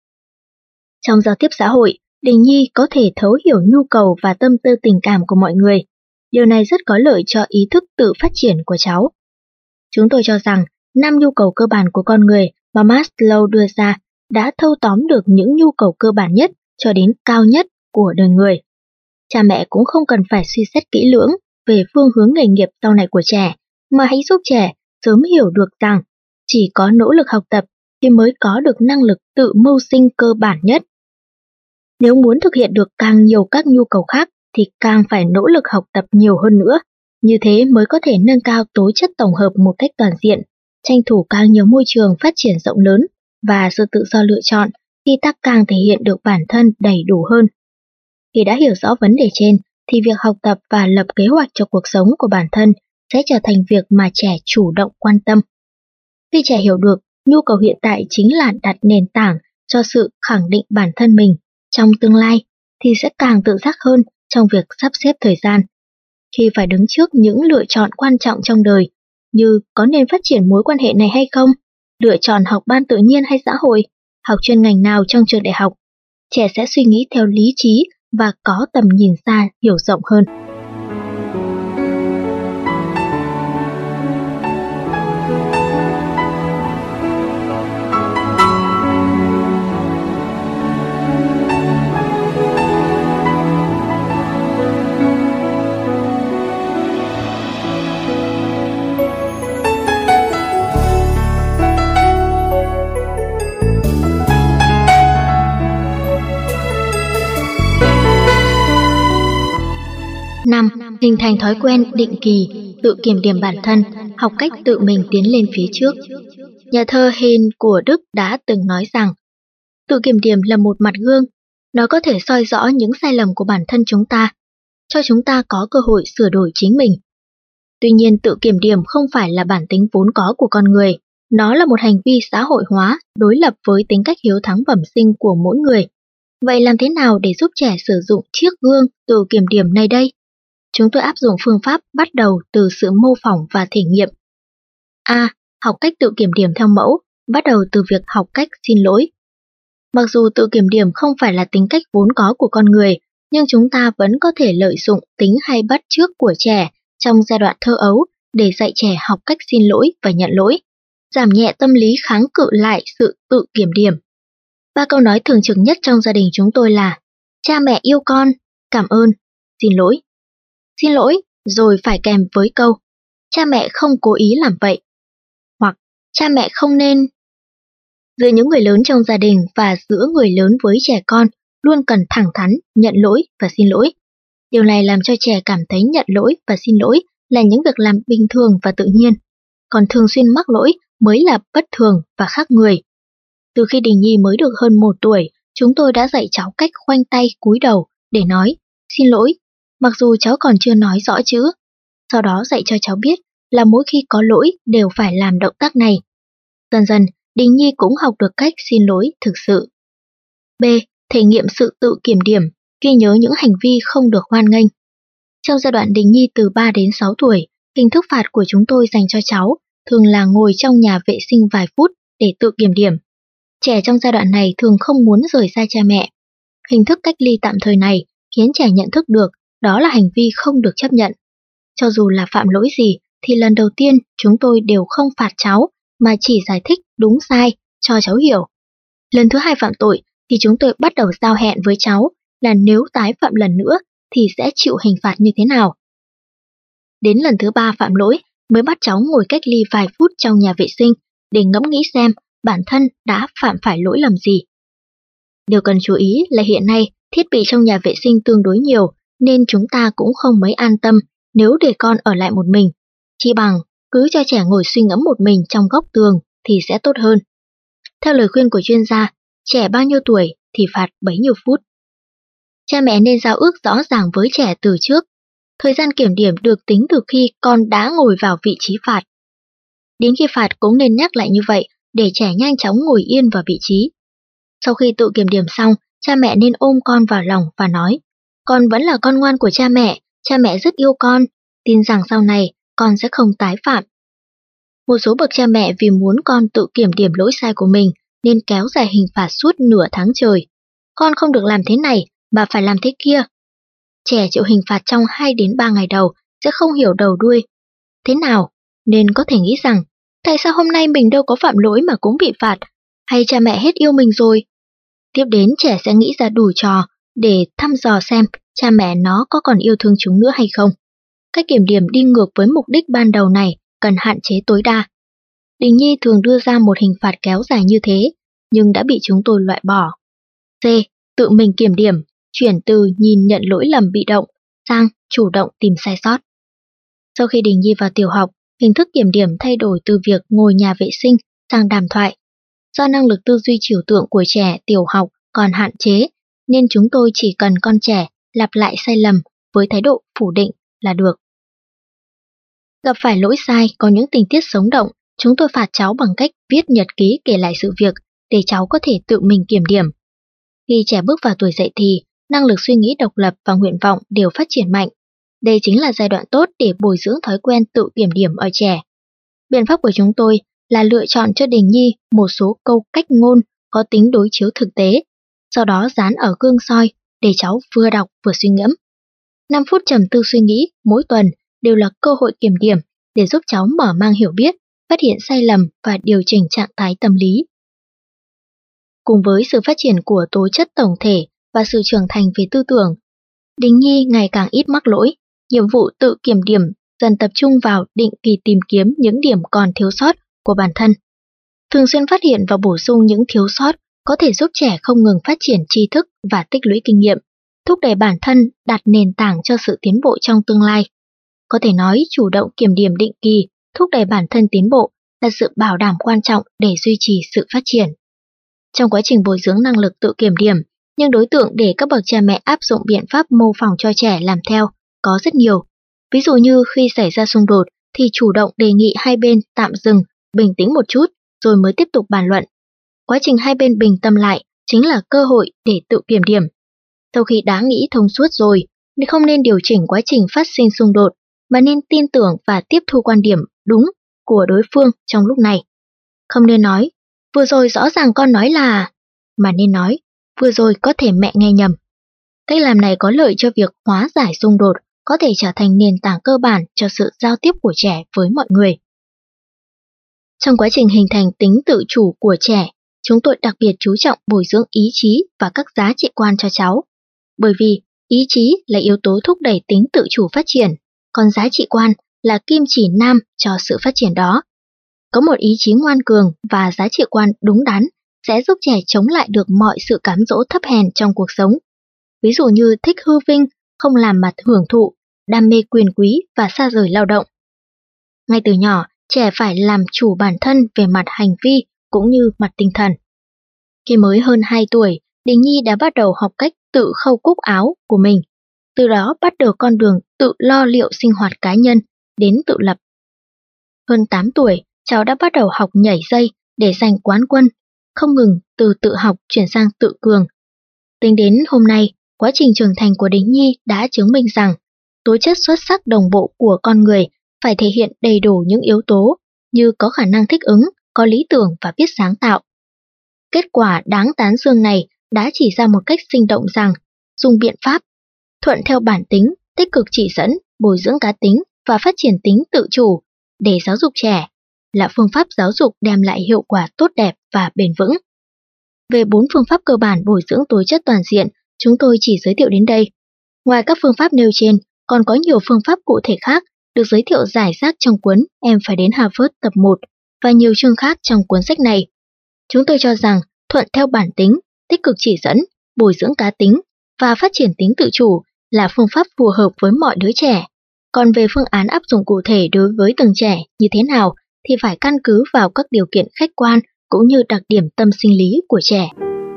Trong giao tiếp xã hội, Đình Nhi có thể thấu hiểu nhu cầu và tâm tư tình cảm của mọi người. Điều này rất có lợi cho ý thức tự phát triển của cháu. Chúng tôi cho rằng năm nhu cầu cơ bản của con người mà Maslow đưa ra đã thâu tóm được những nhu cầu cơ bản nhất cho đến cao nhất của đời người. Cha mẹ cũng không cần phải suy xét kỹ lưỡng về phương hướng nghề nghiệp sau này của trẻ, mà hãy giúp trẻ sớm hiểu được rằng chỉ có nỗ lực học tập thì mới có được năng lực tự mưu sinh cơ bản nhất. Nếu muốn thực hiện được càng nhiều các nhu cầu khác thì càng phải nỗ lực học tập nhiều hơn nữa. Như thế mới có thể nâng cao tố chất tổng hợp một cách toàn diện, tranh thủ càng nhiều môi trường phát triển rộng lớn và sự tự do lựa chọn khi ta càng thể hiện được bản thân đầy đủ hơn. Khi đã hiểu rõ vấn đề trên thì việc học tập và lập kế hoạch cho cuộc sống của bản thân sẽ trở thành việc mà trẻ chủ động quan tâm. Khi trẻ hiểu được nhu cầu hiện tại chính là đặt nền tảng cho sự khẳng định bản thân mình trong tương lai, thì sẽ càng tự giác hơn trong việc sắp xếp thời gian. Khi phải đứng trước những lựa chọn quan trọng trong đời, như có nên phát triển mối quan hệ này hay không, lựa chọn học ban tự nhiên hay xã hội, học chuyên ngành nào trong trường đại học, trẻ sẽ suy nghĩ theo lý trí và có tầm nhìn xa, hiểu rộng hơn. năm. Hình thành thói quen định kỳ, tự kiểm điểm bản thân, học cách tự mình tiến lên phía trước. Nhà thơ Hên của Đức đã từng nói rằng, tự kiểm điểm là một mặt gương, nó có thể soi rõ những sai lầm của bản thân chúng ta, cho chúng ta có cơ hội sửa đổi chính mình. Tuy nhiên, tự kiểm điểm không phải là bản tính vốn có của con người, nó là một hành vi xã hội hóa, đối lập với tính cách hiếu thắng bẩm sinh của mỗi người. Vậy làm thế nào để giúp trẻ sử dụng chiếc gương tự kiểm điểm này đây? Chúng tôi áp dụng phương pháp bắt đầu từ sự mô phỏng và thể nghiệm. A. Học cách tự kiểm điểm theo mẫu, bắt đầu từ việc học cách xin lỗi. Mặc dù tự kiểm điểm không phải là tính cách vốn có của con người, nhưng chúng ta vẫn có thể lợi dụng tính hay bắt chước của trẻ trong giai đoạn thơ ấu để dạy trẻ học cách xin lỗi và nhận lỗi, giảm nhẹ tâm lý kháng cự lại sự tự kiểm điểm. Ba câu nói thường trực nhất trong gia đình chúng tôi là: cha mẹ yêu con, cảm ơn, xin lỗi. Xin lỗi rồi phải kèm với câu cha mẹ không cố ý làm vậy, hoặc cha mẹ không nên. Giữa những người lớn trong gia đình và giữa người lớn với trẻ con luôn cần thẳng thắn, nhận lỗi và xin lỗi. Điều này làm cho trẻ cảm thấy nhận lỗi và xin lỗi là những việc làm bình thường và tự nhiên, còn thường xuyên mắc lỗi mới là bất thường và khác người. Từ khi Đình Nhi mới được hơn một tuổi, chúng tôi đã dạy cháu cách khoanh tay cúi đầu để nói xin lỗi, mặc dù cháu còn chưa nói rõ chữ. Sau đó dạy cho cháu biết là mỗi khi có lỗi đều phải làm động tác này. Dần dần, Đình Nhi cũng học được cách xin lỗi thực sự. B. Thể nghiệm sự tự kiểm điểm, ghi nhớ những hành vi không được hoan nghênh. Trong giai đoạn Đình Nhi từ ba đến sáu tuổi, hình thức phạt của chúng tôi dành cho cháu thường là ngồi trong nhà vệ sinh vài phút để tự kiểm điểm. Trẻ trong giai đoạn này thường không muốn rời xa cha mẹ. Hình thức cách ly tạm thời này khiến trẻ nhận thức được đó là hành vi không được chấp nhận. Cho dù là phạm lỗi gì thì lần đầu tiên chúng tôi đều không phạt cháu mà chỉ giải thích đúng sai cho cháu hiểu. Lần thứ hai phạm tội thì chúng tôi bắt đầu giao hẹn với cháu là nếu tái phạm lần nữa thì sẽ chịu hình phạt như thế nào. Đến lần thứ ba phạm lỗi mới bắt cháu ngồi cách ly vài phút trong nhà vệ sinh để ngẫm nghĩ xem bản thân đã phạm phải lỗi lầm gì. Điều cần chú ý là hiện nay thiết bị trong nhà vệ sinh tương đối nhiều nên chúng ta cũng không mấy an tâm nếu để con ở lại một mình. Chỉ bằng cứ cho trẻ ngồi suy ngẫm một mình trong góc tường thì sẽ tốt hơn. Theo lời khuyên của chuyên gia, trẻ bao nhiêu tuổi thì phạt bấy nhiêu phút. Cha mẹ nên giao ước rõ ràng với trẻ từ trước. Thời gian kiểm điểm được tính từ khi con đã ngồi vào vị trí phạt. Đến khi phạt cũng nên nhắc lại như vậy để trẻ nhanh chóng ngồi yên vào vị trí. Sau khi tự kiểm điểm xong, cha mẹ nên ôm con vào lòng và nói: con vẫn là con ngoan của cha mẹ, cha mẹ rất yêu con, tin rằng sau này con sẽ không tái phạm. Một số bậc cha mẹ vì muốn con tự kiểm điểm lỗi sai của mình nên kéo dài hình phạt suốt nửa tháng trời. Con không được làm thế này mà phải làm thế kia. Trẻ chịu hình phạt trong hai đến ba ngày đầu sẽ không hiểu đầu đuôi thế nào, nên có thể nghĩ rằng tại sao hôm nay mình đâu có phạm lỗi mà cũng bị phạt, hay cha mẹ hết yêu mình rồi. Tiếp đến trẻ sẽ nghĩ ra đủ trò để thăm dò xem cha mẹ nó có còn yêu thương chúng nữa hay không. Cách kiểm điểm đi ngược với mục đích ban đầu này cần hạn chế tối đa. Đình Nhi thường đưa ra một hình phạt kéo dài như thế, nhưng đã bị chúng tôi loại bỏ. C. Tự mình kiểm điểm, chuyển từ nhìn nhận lỗi lầm bị động sang chủ động tìm sai sót. Sau khi Đình Nhi vào tiểu học, hình thức kiểm điểm thay đổi từ việc ngồi nhà vệ sinh sang đàm thoại. Do năng lực tư duy trừu tượng của trẻ tiểu học còn hạn chế, nên chúng tôi chỉ cần con trẻ lặp lại sai lầm với thái độ phủ định là được. Gặp phải lỗi sai có những tình tiết sống động, chúng tôi phạt cháu bằng cách viết nhật ký kể lại sự việc để cháu có thể tự mình kiểm điểm. Khi trẻ bước vào tuổi dậy thì, năng lực suy nghĩ độc lập và nguyện vọng đều phát triển mạnh. Đây chính là giai đoạn tốt để bồi dưỡng thói quen tự kiểm điểm ở trẻ. Biện pháp của chúng tôi là lựa chọn cho Đình Nhi một số câu cách ngôn có tính đối chiếu thực tế, sau đó dán ở gương soi để cháu vừa đọc vừa suy ngẫm. năm phút trầm tư suy nghĩ mỗi tuần đều là cơ hội kiểm điểm để giúp cháu mở mang hiểu biết, phát hiện sai lầm và điều chỉnh trạng thái tâm lý. Cùng với sự phát triển của tố chất tổng thể và sự trưởng thành về tư tưởng, Đình Nhi ngày càng ít mắc lỗi. Nhiệm vụ tự kiểm điểm dần tập trung vào định kỳ tìm kiếm những điểm còn thiếu sót của bản thân. Thường xuyên phát hiện và bổ sung những thiếu sót có thể giúp trẻ không ngừng phát triển tri thức và tích lũy kinh nghiệm, thúc đẩy bản thân đặt nền tảng cho sự tiến bộ trong tương lai. Có thể nói, chủ động kiểm điểm định kỳ, thúc đẩy bản thân tiến bộ là sự bảo đảm quan trọng để duy trì sự phát triển. Trong quá trình bồi dưỡng năng lực tự kiểm điểm, những đối tượng để các bậc cha mẹ áp dụng biện pháp mô phỏng cho trẻ làm theo có rất nhiều. Ví dụ như khi xảy ra xung đột thì chủ động đề nghị hai bên tạm dừng, bình tĩnh một chút rồi mới tiếp tục bàn luận. Quá trình hai bên bình tâm lại chính là cơ hội để tự kiểm điểm. Sau khi đã nghĩ thông suốt rồi, thì không nên điều chỉnh quá trình phát sinh xung đột, mà nên tin tưởng và tiếp thu quan điểm đúng của đối phương trong lúc này. Không nên nói, vừa rồi rõ ràng con nói là, mà nên nói, vừa rồi có thể mẹ nghe nhầm. Cách làm này có lợi cho việc hóa giải xung đột, có thể trở thành nền tảng cơ bản cho sự giao tiếp của trẻ với mọi người. Trong quá trình hình thành tính tự chủ của trẻ, chúng tôi đặc biệt chú trọng bồi dưỡng ý chí và các giá trị quan cho cháu. Bởi vì ý chí là yếu tố thúc đẩy tính tự chủ phát triển, còn giá trị quan là kim chỉ nam cho sự phát triển đó. Có một ý chí ngoan cường và giá trị quan đúng đắn sẽ giúp trẻ chống lại được mọi sự cám dỗ thấp hèn trong cuộc sống. Ví dụ như thích hư vinh, không làm mặt hưởng thụ, đam mê quyền quý và xa rời lao động. Ngay từ nhỏ, trẻ phải làm chủ bản thân về mặt hành vi cũng như mặt tinh thần. Khi mới hơn hai tuổi, Đình Nhi đã bắt đầu học cách tự khâu cúc áo của mình, từ đó bắt đầu con đường tự lo liệu sinh hoạt cá nhân đến tự lập. Hơn tám tuổi, cháu đã bắt đầu học nhảy dây để giành quán quân, không ngừng từ tự học chuyển sang tự cường. Tính đến hôm nay, quá trình trưởng thành của Đình Nhi đã chứng minh rằng tố chất xuất sắc đồng bộ của con người phải thể hiện đầy đủ những yếu tố như có khả năng thích ứng, có lý tưởng và biết sáng tạo. Kết quả đáng tán dương này đã chỉ ra một cách sinh động rằng dùng biện pháp thuận theo bản tính, tích cực chỉ dẫn, bồi dưỡng cá tính và phát triển tính tự chủ để giáo dục trẻ là phương pháp giáo dục đem lại hiệu quả tốt đẹp và bền vững. Về bốn phương pháp cơ bản bồi dưỡng tố chất toàn diện, chúng tôi chỉ giới thiệu đến đây. Ngoài các phương pháp nêu trên, còn có nhiều phương pháp cụ thể khác được giới thiệu rải rác trong cuốn Em phải đến Harvard tập một và nhiều chương khác trong cuốn sách này. Chúng tôi cho rằng thuận theo bản tính, tích cực chỉ dẫn, bồi dưỡng cá tính và phát triển tính tự chủ là phương pháp phù hợp với mọi đứa trẻ. Còn về phương án áp dụng cụ thể đối với từng trẻ như thế nào thì phải căn cứ vào các điều kiện khách quan cũng như đặc điểm tâm sinh lý của trẻ.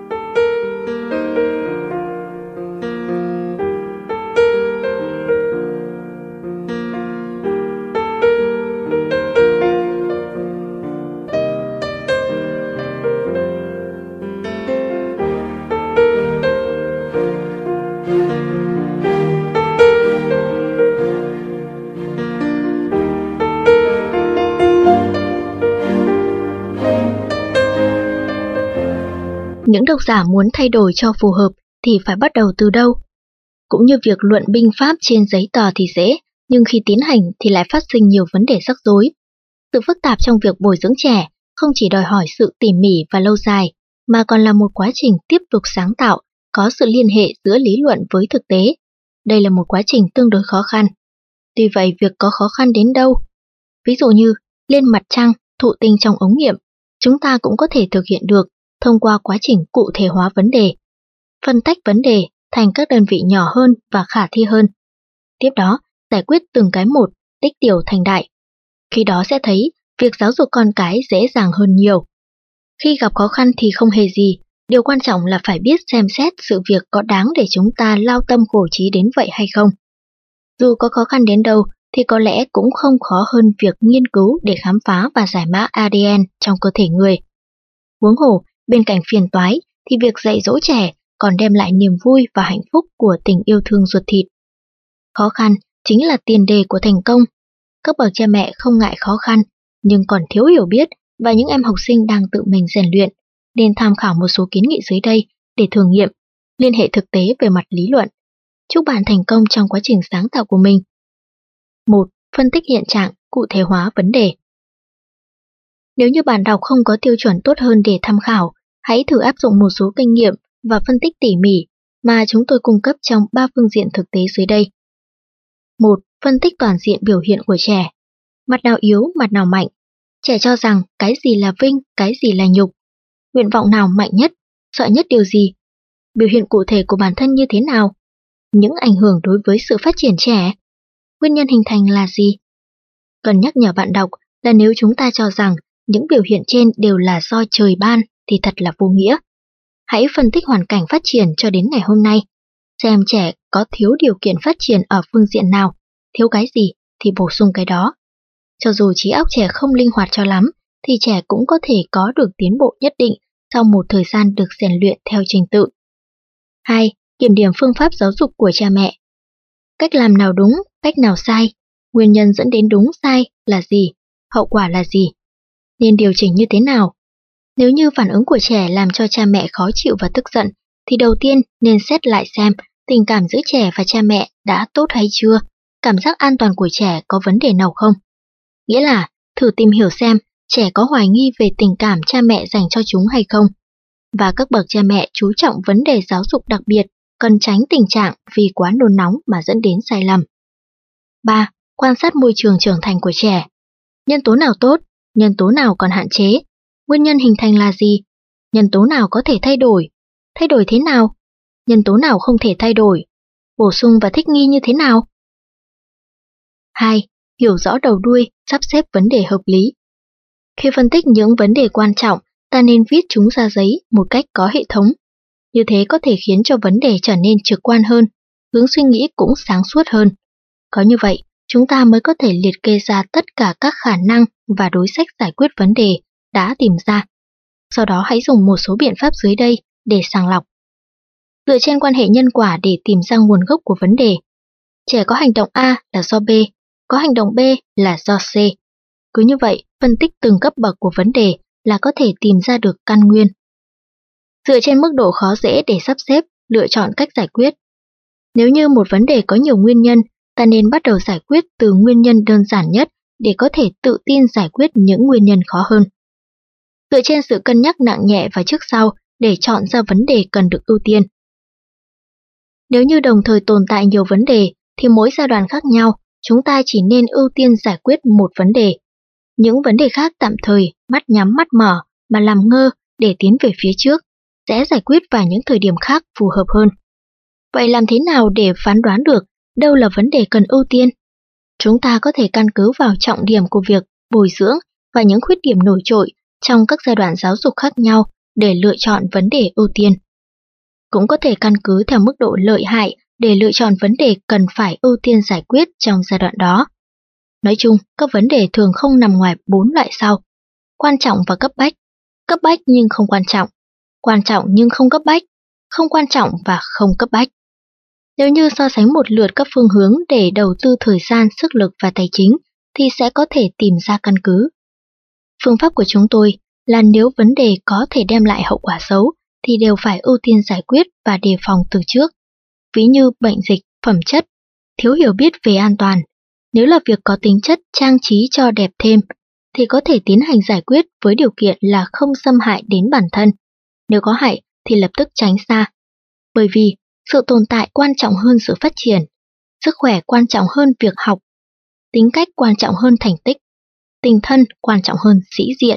Những độc giả muốn thay đổi cho phù hợp thì phải bắt đầu từ đâu? Cũng như việc luận binh pháp trên giấy tờ thì dễ, nhưng khi tiến hành thì lại phát sinh nhiều vấn đề rắc rối. Sự phức tạp trong việc bồi dưỡng trẻ không chỉ đòi hỏi sự tỉ mỉ và lâu dài, mà còn là một quá trình tiếp tục sáng tạo, có sự liên hệ giữa lý luận với thực tế. Đây là một quá trình tương đối khó khăn. Tuy vậy, việc có khó khăn đến đâu? Ví dụ như lên mặt trăng, thụ tinh trong ống nghiệm, chúng ta cũng có thể thực hiện được thông qua quá trình cụ thể hóa vấn đề, phân tách vấn đề thành các đơn vị nhỏ hơn và khả thi hơn. Tiếp đó, giải quyết từng cái một, tích tiểu thành đại. Khi đó sẽ thấy việc giáo dục con cái dễ dàng hơn nhiều. Khi gặp khó khăn thì không hề gì, điều quan trọng là phải biết xem xét sự việc có đáng để chúng ta lao tâm khổ trí đến vậy hay không. Dù có khó khăn đến đâu, thì có lẽ cũng không khó hơn việc nghiên cứu để khám phá và giải mã a đê en trong cơ thể người. Huống hồ, bên cạnh phiền toái thì việc dạy dỗ trẻ còn đem lại niềm vui và hạnh phúc của tình yêu thương ruột thịt. Khó khăn chính là tiền đề của thành công. Các bậc cha mẹ không ngại khó khăn, nhưng còn thiếu hiểu biết và những em học sinh đang tự mình rèn luyện, nên tham khảo một số kiến nghị dưới đây để thử nghiệm, liên hệ thực tế về mặt lý luận. Chúc bạn thành công trong quá trình sáng tạo của mình. một. Phân tích hiện trạng, cụ thể hóa vấn đề. Nếu như bạn đọc không có tiêu chuẩn tốt hơn để tham khảo, hãy thử áp dụng một số kinh nghiệm và phân tích tỉ mỉ mà chúng tôi cung cấp trong ba phương diện thực tế dưới đây. một. Phân tích toàn diện biểu hiện của trẻ. Mặt nào yếu, mặt nào mạnh. Trẻ cho rằng cái gì là vinh, cái gì là nhục. Nguyện vọng nào mạnh nhất, sợ nhất điều gì. Biểu hiện cụ thể của bản thân như thế nào. Những ảnh hưởng đối với sự phát triển trẻ. Nguyên nhân hình thành là gì? Cần nhắc nhở bạn đọc là nếu chúng ta cho rằng những biểu hiện trên đều là do trời ban thì thật là vô nghĩa. Hãy phân tích hoàn cảnh phát triển cho đến ngày hôm nay, xem trẻ có thiếu điều kiện phát triển ở phương diện nào, thiếu cái gì thì bổ sung cái đó. Cho dù trí óc trẻ không linh hoạt cho lắm, thì trẻ cũng có thể có được tiến bộ nhất định sau một thời gian được rèn luyện theo trình tự. hai. Kiểm điểm phương pháp giáo dục của cha mẹ. Cách làm nào đúng, cách nào sai, nguyên nhân dẫn đến đúng sai là gì, hậu quả là gì, nên điều chỉnh như thế nào. Nếu như phản ứng của trẻ làm cho cha mẹ khó chịu và tức giận, thì đầu tiên nên xét lại xem tình cảm giữa trẻ và cha mẹ đã tốt hay chưa, cảm giác an toàn của trẻ có vấn đề nào không. Nghĩa là thử tìm hiểu xem trẻ có hoài nghi về tình cảm cha mẹ dành cho chúng hay không. Và các bậc cha mẹ chú trọng vấn đề giáo dục đặc biệt, cần tránh tình trạng vì quá nôn nóng mà dẫn đến sai lầm. ba. Quan sát môi trường trưởng thành của trẻ. Nhân tố nào tốt, nhân tố nào còn hạn chế, nguyên nhân hình thành là gì, nhân tố nào có thể thay đổi, thay đổi thế nào, nhân tố nào không thể thay đổi, bổ sung và thích nghi như thế nào. hai. Hiểu rõ đầu đuôi, sắp xếp vấn đề hợp lý. Khi phân tích những vấn đề quan trọng, ta nên viết chúng ra giấy một cách có hệ thống. Như thế có thể khiến cho vấn đề trở nên trực quan hơn, hướng suy nghĩ cũng sáng suốt hơn. Có như vậy, chúng ta mới có thể liệt kê ra tất cả các khả năng và đối sách giải quyết vấn đề đã tìm ra. Sau đó hãy dùng một số biện pháp dưới đây để sàng lọc. Dựa trên quan hệ nhân quả để tìm ra nguồn gốc của vấn đề. Trẻ có hành động A là do B, có hành động B là do C. Cứ như vậy, phân tích từng cấp bậc của vấn đề là có thể tìm ra được căn nguyên. Dựa trên mức độ khó dễ để sắp xếp, lựa chọn cách giải quyết. Nếu như một vấn đề có nhiều nguyên nhân, ta nên bắt đầu giải quyết từ nguyên nhân đơn giản nhất để có thể tự tin giải quyết những nguyên nhân khó hơn. Dựa trên sự cân nhắc nặng nhẹ và trước sau để chọn ra vấn đề cần được ưu tiên. Nếu như đồng thời tồn tại nhiều vấn đề, thì mỗi giai đoạn khác nhau, chúng ta chỉ nên ưu tiên giải quyết một vấn đề. Những vấn đề khác tạm thời, mắt nhắm mắt mở mà làm ngơ để tiến về phía trước, sẽ giải quyết vào những thời điểm khác phù hợp hơn. Vậy làm thế nào để phán đoán được đâu là vấn đề cần ưu tiên? Chúng ta có thể căn cứ vào trọng điểm của việc bồi dưỡng và những khuyết điểm nổi trội trong các giai đoạn giáo dục khác nhau để lựa chọn vấn đề ưu tiên. Cũng có thể căn cứ theo mức độ lợi hại để lựa chọn vấn đề cần phải ưu tiên giải quyết trong giai đoạn đó. Nói chung, các vấn đề thường không nằm ngoài bốn loại sau: quan trọng và cấp bách, cấp bách nhưng không quan trọng, quan trọng nhưng không cấp bách, không quan trọng và không cấp bách. Nếu như so sánh một lượt các phương hướng để đầu tư thời gian, sức lực và tài chính, thì sẽ có thể tìm ra căn cứ. Phương pháp của chúng tôi là nếu vấn đề có thể đem lại hậu quả xấu, thì đều phải ưu tiên giải quyết và đề phòng từ trước. Ví như bệnh dịch, phẩm chất, thiếu hiểu biết về an toàn. Nếu là việc có tính chất trang trí cho đẹp thêm, thì có thể tiến hành giải quyết với điều kiện là không xâm hại đến bản thân. Nếu có hại thì lập tức tránh xa. Bởi vì sự tồn tại quan trọng hơn sự phát triển, sức khỏe quan trọng hơn việc học, tính cách quan trọng hơn thành tích, tình thân quan trọng hơn sĩ diện.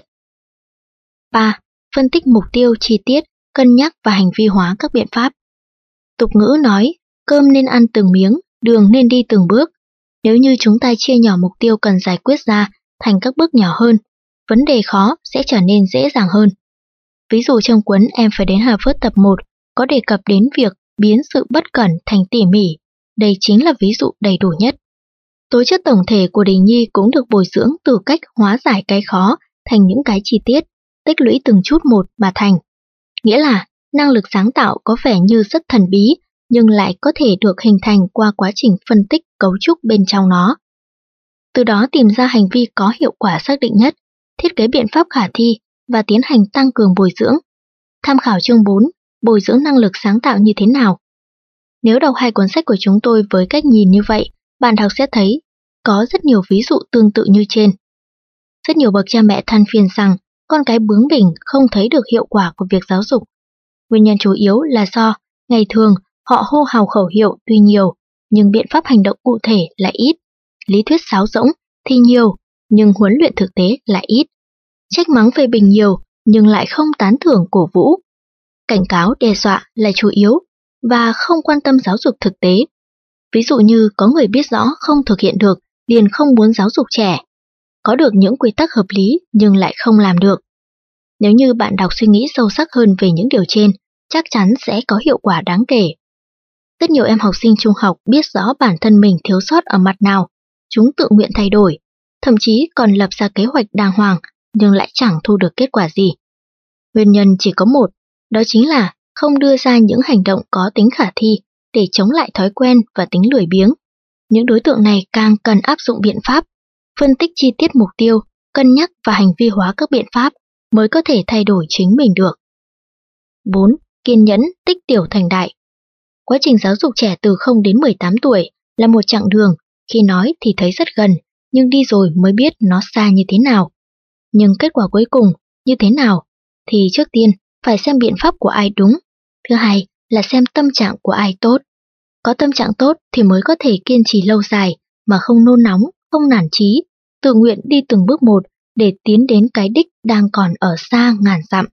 ba. Phân tích mục tiêu chi tiết, cân nhắc và hành vi hóa các biện pháp. Tục ngữ nói, cơm nên ăn từng miếng, đường nên đi từng bước. Nếu như chúng ta chia nhỏ mục tiêu cần giải quyết ra thành các bước nhỏ hơn, vấn đề khó sẽ trở nên dễ dàng hơn. Ví dụ trong cuốn Em phải đến Harvard tập một có đề cập đến việc biến sự bất cẩn thành tỉ mỉ. Đây chính là ví dụ đầy đủ nhất. Tố chất tổng thể của Đình Nhi cũng được bồi dưỡng từ cách hóa giải cái khó thành những cái chi tiết, tích lũy từng chút một mà thành. Nghĩa là năng lực sáng tạo có vẻ như rất thần bí, nhưng lại có thể được hình thành qua quá trình phân tích cấu trúc bên trong nó. Từ đó tìm ra hành vi có hiệu quả xác định nhất, thiết kế biện pháp khả thi và tiến hành tăng cường bồi dưỡng. Tham khảo chương bốn, bồi dưỡng năng lực sáng tạo như thế nào? Nếu đọc hai cuốn sách của chúng tôi với cách nhìn như vậy, bạn đọc sẽ thấy có rất nhiều ví dụ tương tự như trên. Rất nhiều bậc cha mẹ than phiền rằng con cái bướng bỉnh không thấy được hiệu quả của việc giáo dục. Nguyên nhân chủ yếu là do ngày thường họ hô hào khẩu hiệu tuy nhiều, nhưng biện pháp hành động cụ thể là ít. Lý thuyết sáo rỗng thì nhiều, nhưng huấn luyện thực tế là ít. Trách mắng phê bình nhiều, nhưng lại không tán thưởng cổ vũ. Cảnh cáo đe dọa là chủ yếu, và không quan tâm giáo dục thực tế. Ví dụ như có người biết rõ không thực hiện được, liền không muốn giáo dục trẻ. Có được những quy tắc hợp lý nhưng lại không làm được. Nếu như bạn đọc suy nghĩ sâu sắc hơn về những điều trên, chắc chắn sẽ có hiệu quả đáng kể. Rất nhiều em học sinh trung học biết rõ bản thân mình thiếu sót ở mặt nào, chúng tự nguyện thay đổi, thậm chí còn lập ra kế hoạch đàng hoàng nhưng lại chẳng thu được kết quả gì. Nguyên nhân chỉ có một, đó chính là không đưa ra những hành động có tính khả thi để chống lại thói quen và tính lười biếng. Những đối tượng này càng cần áp dụng biện pháp, phân tích chi tiết mục tiêu, cân nhắc và hành vi hóa các biện pháp mới có thể thay đổi chính mình được. bốn. Kiên nhẫn tích tiểu thành đại. Quá trình giáo dục trẻ từ không đến mười tám tuổi là một chặng đường, khi nói thì thấy rất gần, nhưng đi rồi mới biết nó xa như thế nào. Nhưng kết quả cuối cùng như thế nào thì trước tiên phải xem biện pháp của ai đúng, thứ hai là xem tâm trạng của ai tốt. Có tâm trạng tốt thì mới có thể kiên trì lâu dài mà không nôn nóng, không nản chí, tự nguyện đi từng bước một để tiến đến cái đích đang còn ở xa ngàn dặm.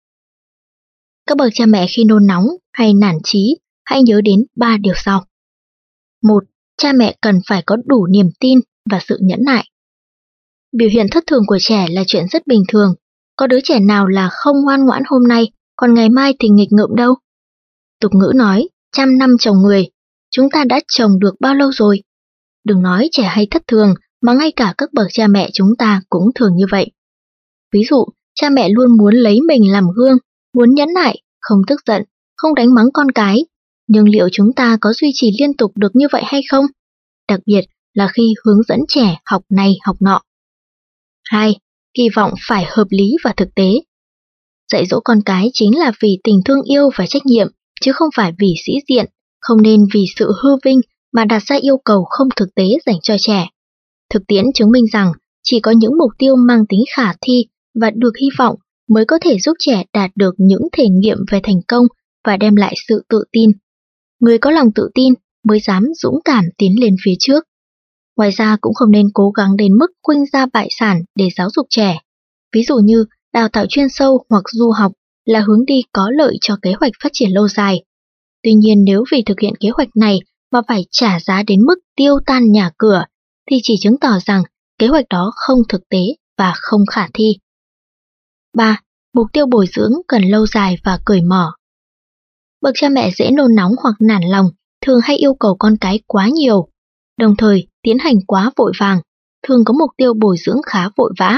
Các bậc cha mẹ khi nôn nóng hay nản chí, hãy nhớ đến ba điều sau. một. Cha mẹ cần phải có đủ niềm tin và sự nhẫn nại. Biểu hiện thất thường của trẻ là chuyện rất bình thường. Có đứa trẻ nào là không ngoan ngoãn hôm nay, còn ngày mai thì nghịch ngợm đâu. Tục ngữ nói, trăm năm trồng người, chúng ta đã trồng được bao lâu rồi? Đừng nói trẻ hay thất thường, mà ngay cả các bậc cha mẹ chúng ta cũng thường như vậy. Ví dụ, cha mẹ luôn muốn lấy mình làm gương, muốn nhẫn nại, không tức giận, không đánh mắng con cái. Nhưng liệu chúng ta có duy trì liên tục được như vậy hay không? Đặc biệt là khi hướng dẫn trẻ học này học nọ. hai. Kỳ vọng phải hợp lý và thực tế. Dạy dỗ con cái chính là vì tình thương yêu và trách nhiệm, chứ không phải vì sĩ diện, không nên vì sự hư vinh mà đặt ra yêu cầu không thực tế dành cho trẻ. Thực tiễn chứng minh rằng chỉ có những mục tiêu mang tính khả thi và được hy vọng mới có thể giúp trẻ đạt được những thể nghiệm về thành công và đem lại sự tự tin. Người có lòng tự tin mới dám dũng cảm tiến lên phía trước. Ngoài ra cũng không nên cố gắng đến mức khuynh ra bại sản để giáo dục trẻ. Ví dụ như đào tạo chuyên sâu hoặc du học là hướng đi có lợi cho kế hoạch phát triển lâu dài. Tuy nhiên nếu vì thực hiện kế hoạch này mà phải trả giá đến mức tiêu tan nhà cửa, thì chỉ chứng tỏ rằng kế hoạch đó không thực tế và không khả thi. ba. Mục tiêu bồi dưỡng cần lâu dài và cởi mở. Bậc cha mẹ dễ nôn nóng hoặc nản lòng, thường hay yêu cầu con cái quá nhiều, đồng thời tiến hành quá vội vàng, thường có mục tiêu bồi dưỡng khá vội vã.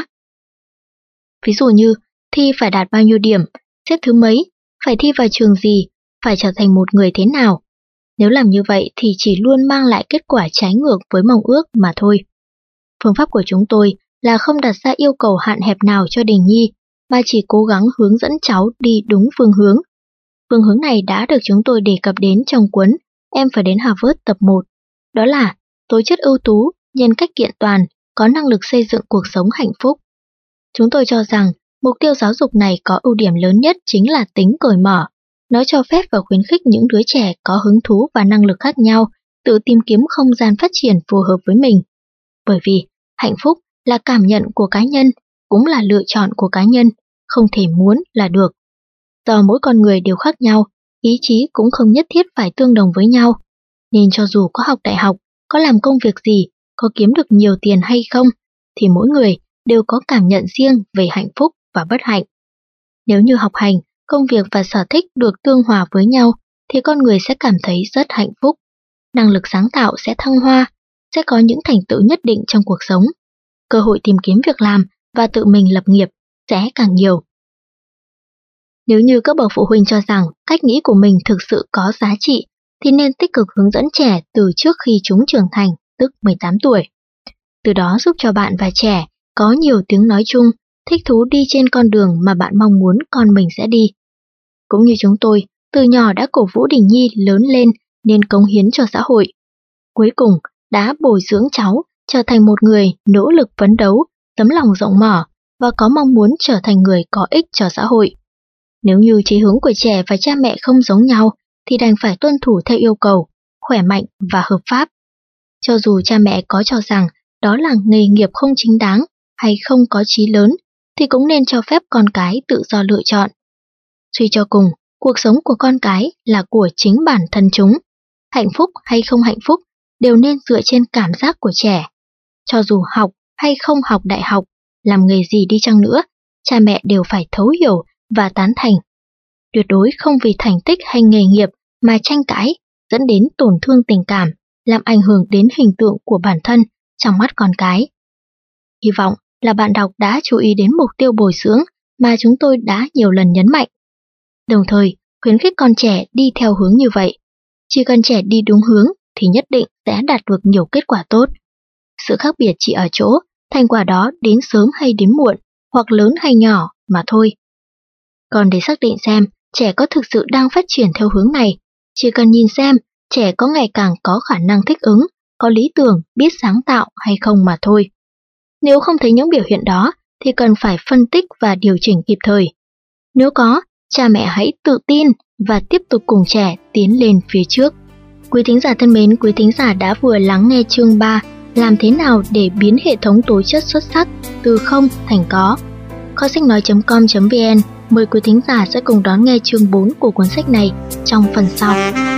Ví dụ như thi phải đạt bao nhiêu điểm, xếp thứ mấy, phải thi vào trường gì, phải trở thành một người thế nào. Nếu làm như vậy thì chỉ luôn mang lại kết quả trái ngược với mong ước mà thôi. Phương pháp của chúng tôi là không đặt ra yêu cầu hạn hẹp nào cho Đình Nhi, mà chỉ cố gắng hướng dẫn cháu đi đúng phương hướng. Phương hướng này đã được chúng tôi đề cập đến trong cuốn Em phải đến Harvard tập một. Đó là tố chất ưu tú, nhân cách kiện toàn, có năng lực xây dựng cuộc sống hạnh phúc. Chúng tôi cho rằng mục tiêu giáo dục này có ưu điểm lớn nhất chính là tính cởi mở. Nó cho phép và khuyến khích những đứa trẻ có hứng thú và năng lực khác nhau tự tìm kiếm không gian phát triển phù hợp với mình. Bởi vì hạnh phúc là cảm nhận của cá nhân, cũng là lựa chọn của cá nhân, không thể muốn là được. Do mỗi con người đều khác nhau, ý chí cũng không nhất thiết phải tương đồng với nhau. Nên cho dù có học đại học, có làm công việc gì, có kiếm được nhiều tiền hay không, thì mỗi người đều có cảm nhận riêng về hạnh phúc và bất hạnh. Nếu như học hành, công việc và sở thích được tương hòa với nhau, thì con người sẽ cảm thấy rất hạnh phúc. Năng lực sáng tạo sẽ thăng hoa, sẽ có những thành tựu nhất định trong cuộc sống. Cơ hội tìm kiếm việc làm và tự mình lập nghiệp sẽ càng nhiều. Nếu như các bậc phụ huynh cho rằng cách nghĩ của mình thực sự có giá trị, thì nên tích cực hướng dẫn trẻ từ trước khi chúng trưởng thành, tức mười tám tuổi. Từ đó giúp cho bạn và trẻ có nhiều tiếng nói chung, thích thú đi trên con đường mà bạn mong muốn con mình sẽ đi. Cũng như chúng tôi, từ nhỏ đã cổ vũ Đình Nhi lớn lên nên cống hiến cho xã hội. Cuối cùng, đã bồi dưỡng cháu trở thành một người nỗ lực phấn đấu, tấm lòng rộng mở và có mong muốn trở thành người có ích cho xã hội. Nếu như chí hướng của trẻ và cha mẹ không giống nhau, thì đành phải tuân thủ theo yêu cầu, khỏe mạnh và hợp pháp. Cho dù cha mẹ có cho rằng đó là nghề nghiệp không chính đáng hay không có chí lớn, thì cũng nên cho phép con cái tự do lựa chọn. Suy cho cùng, cuộc sống của con cái là của chính bản thân chúng. Hạnh phúc hay không hạnh phúc đều nên dựa trên cảm giác của trẻ. Cho dù học hay không học đại học, làm nghề gì đi chăng nữa, cha mẹ đều phải thấu hiểu và tán thành. Tuyệt đối không vì thành tích hay nghề nghiệp mà tranh cãi, dẫn đến tổn thương tình cảm, làm ảnh hưởng đến hình tượng của bản thân trong mắt con cái. Hy vọng là bạn đọc đã chú ý đến mục tiêu bồi dưỡng mà chúng tôi đã nhiều lần nhấn mạnh. Đồng thời, khuyến khích con trẻ đi theo hướng như vậy. Chỉ cần trẻ đi đúng hướng thì nhất định sẽ đạt được nhiều kết quả tốt. Sự khác biệt chỉ ở chỗ, thành quả đó đến sớm hay đến muộn, hoặc lớn hay nhỏ mà thôi. Còn để xác định xem trẻ có thực sự đang phát triển theo hướng này, chỉ cần nhìn xem trẻ có ngày càng có khả năng thích ứng, có lý tưởng, biết sáng tạo hay không mà thôi. Nếu không thấy những biểu hiện đó, thì cần phải phân tích và điều chỉnh kịp thời. Nếu có, cha mẹ hãy tự tin và tiếp tục cùng trẻ tiến lên phía trước. Quý thính giả thân mến, quý thính giả đã vừa lắng nghe chương ba, làm thế nào để biến hệ thống tố chất xuất sắc từ không thành có. Kho sách nói chấm com chấm vn mời quý thính giả sẽ cùng đón nghe chương bốn của cuốn sách này trong phần sau.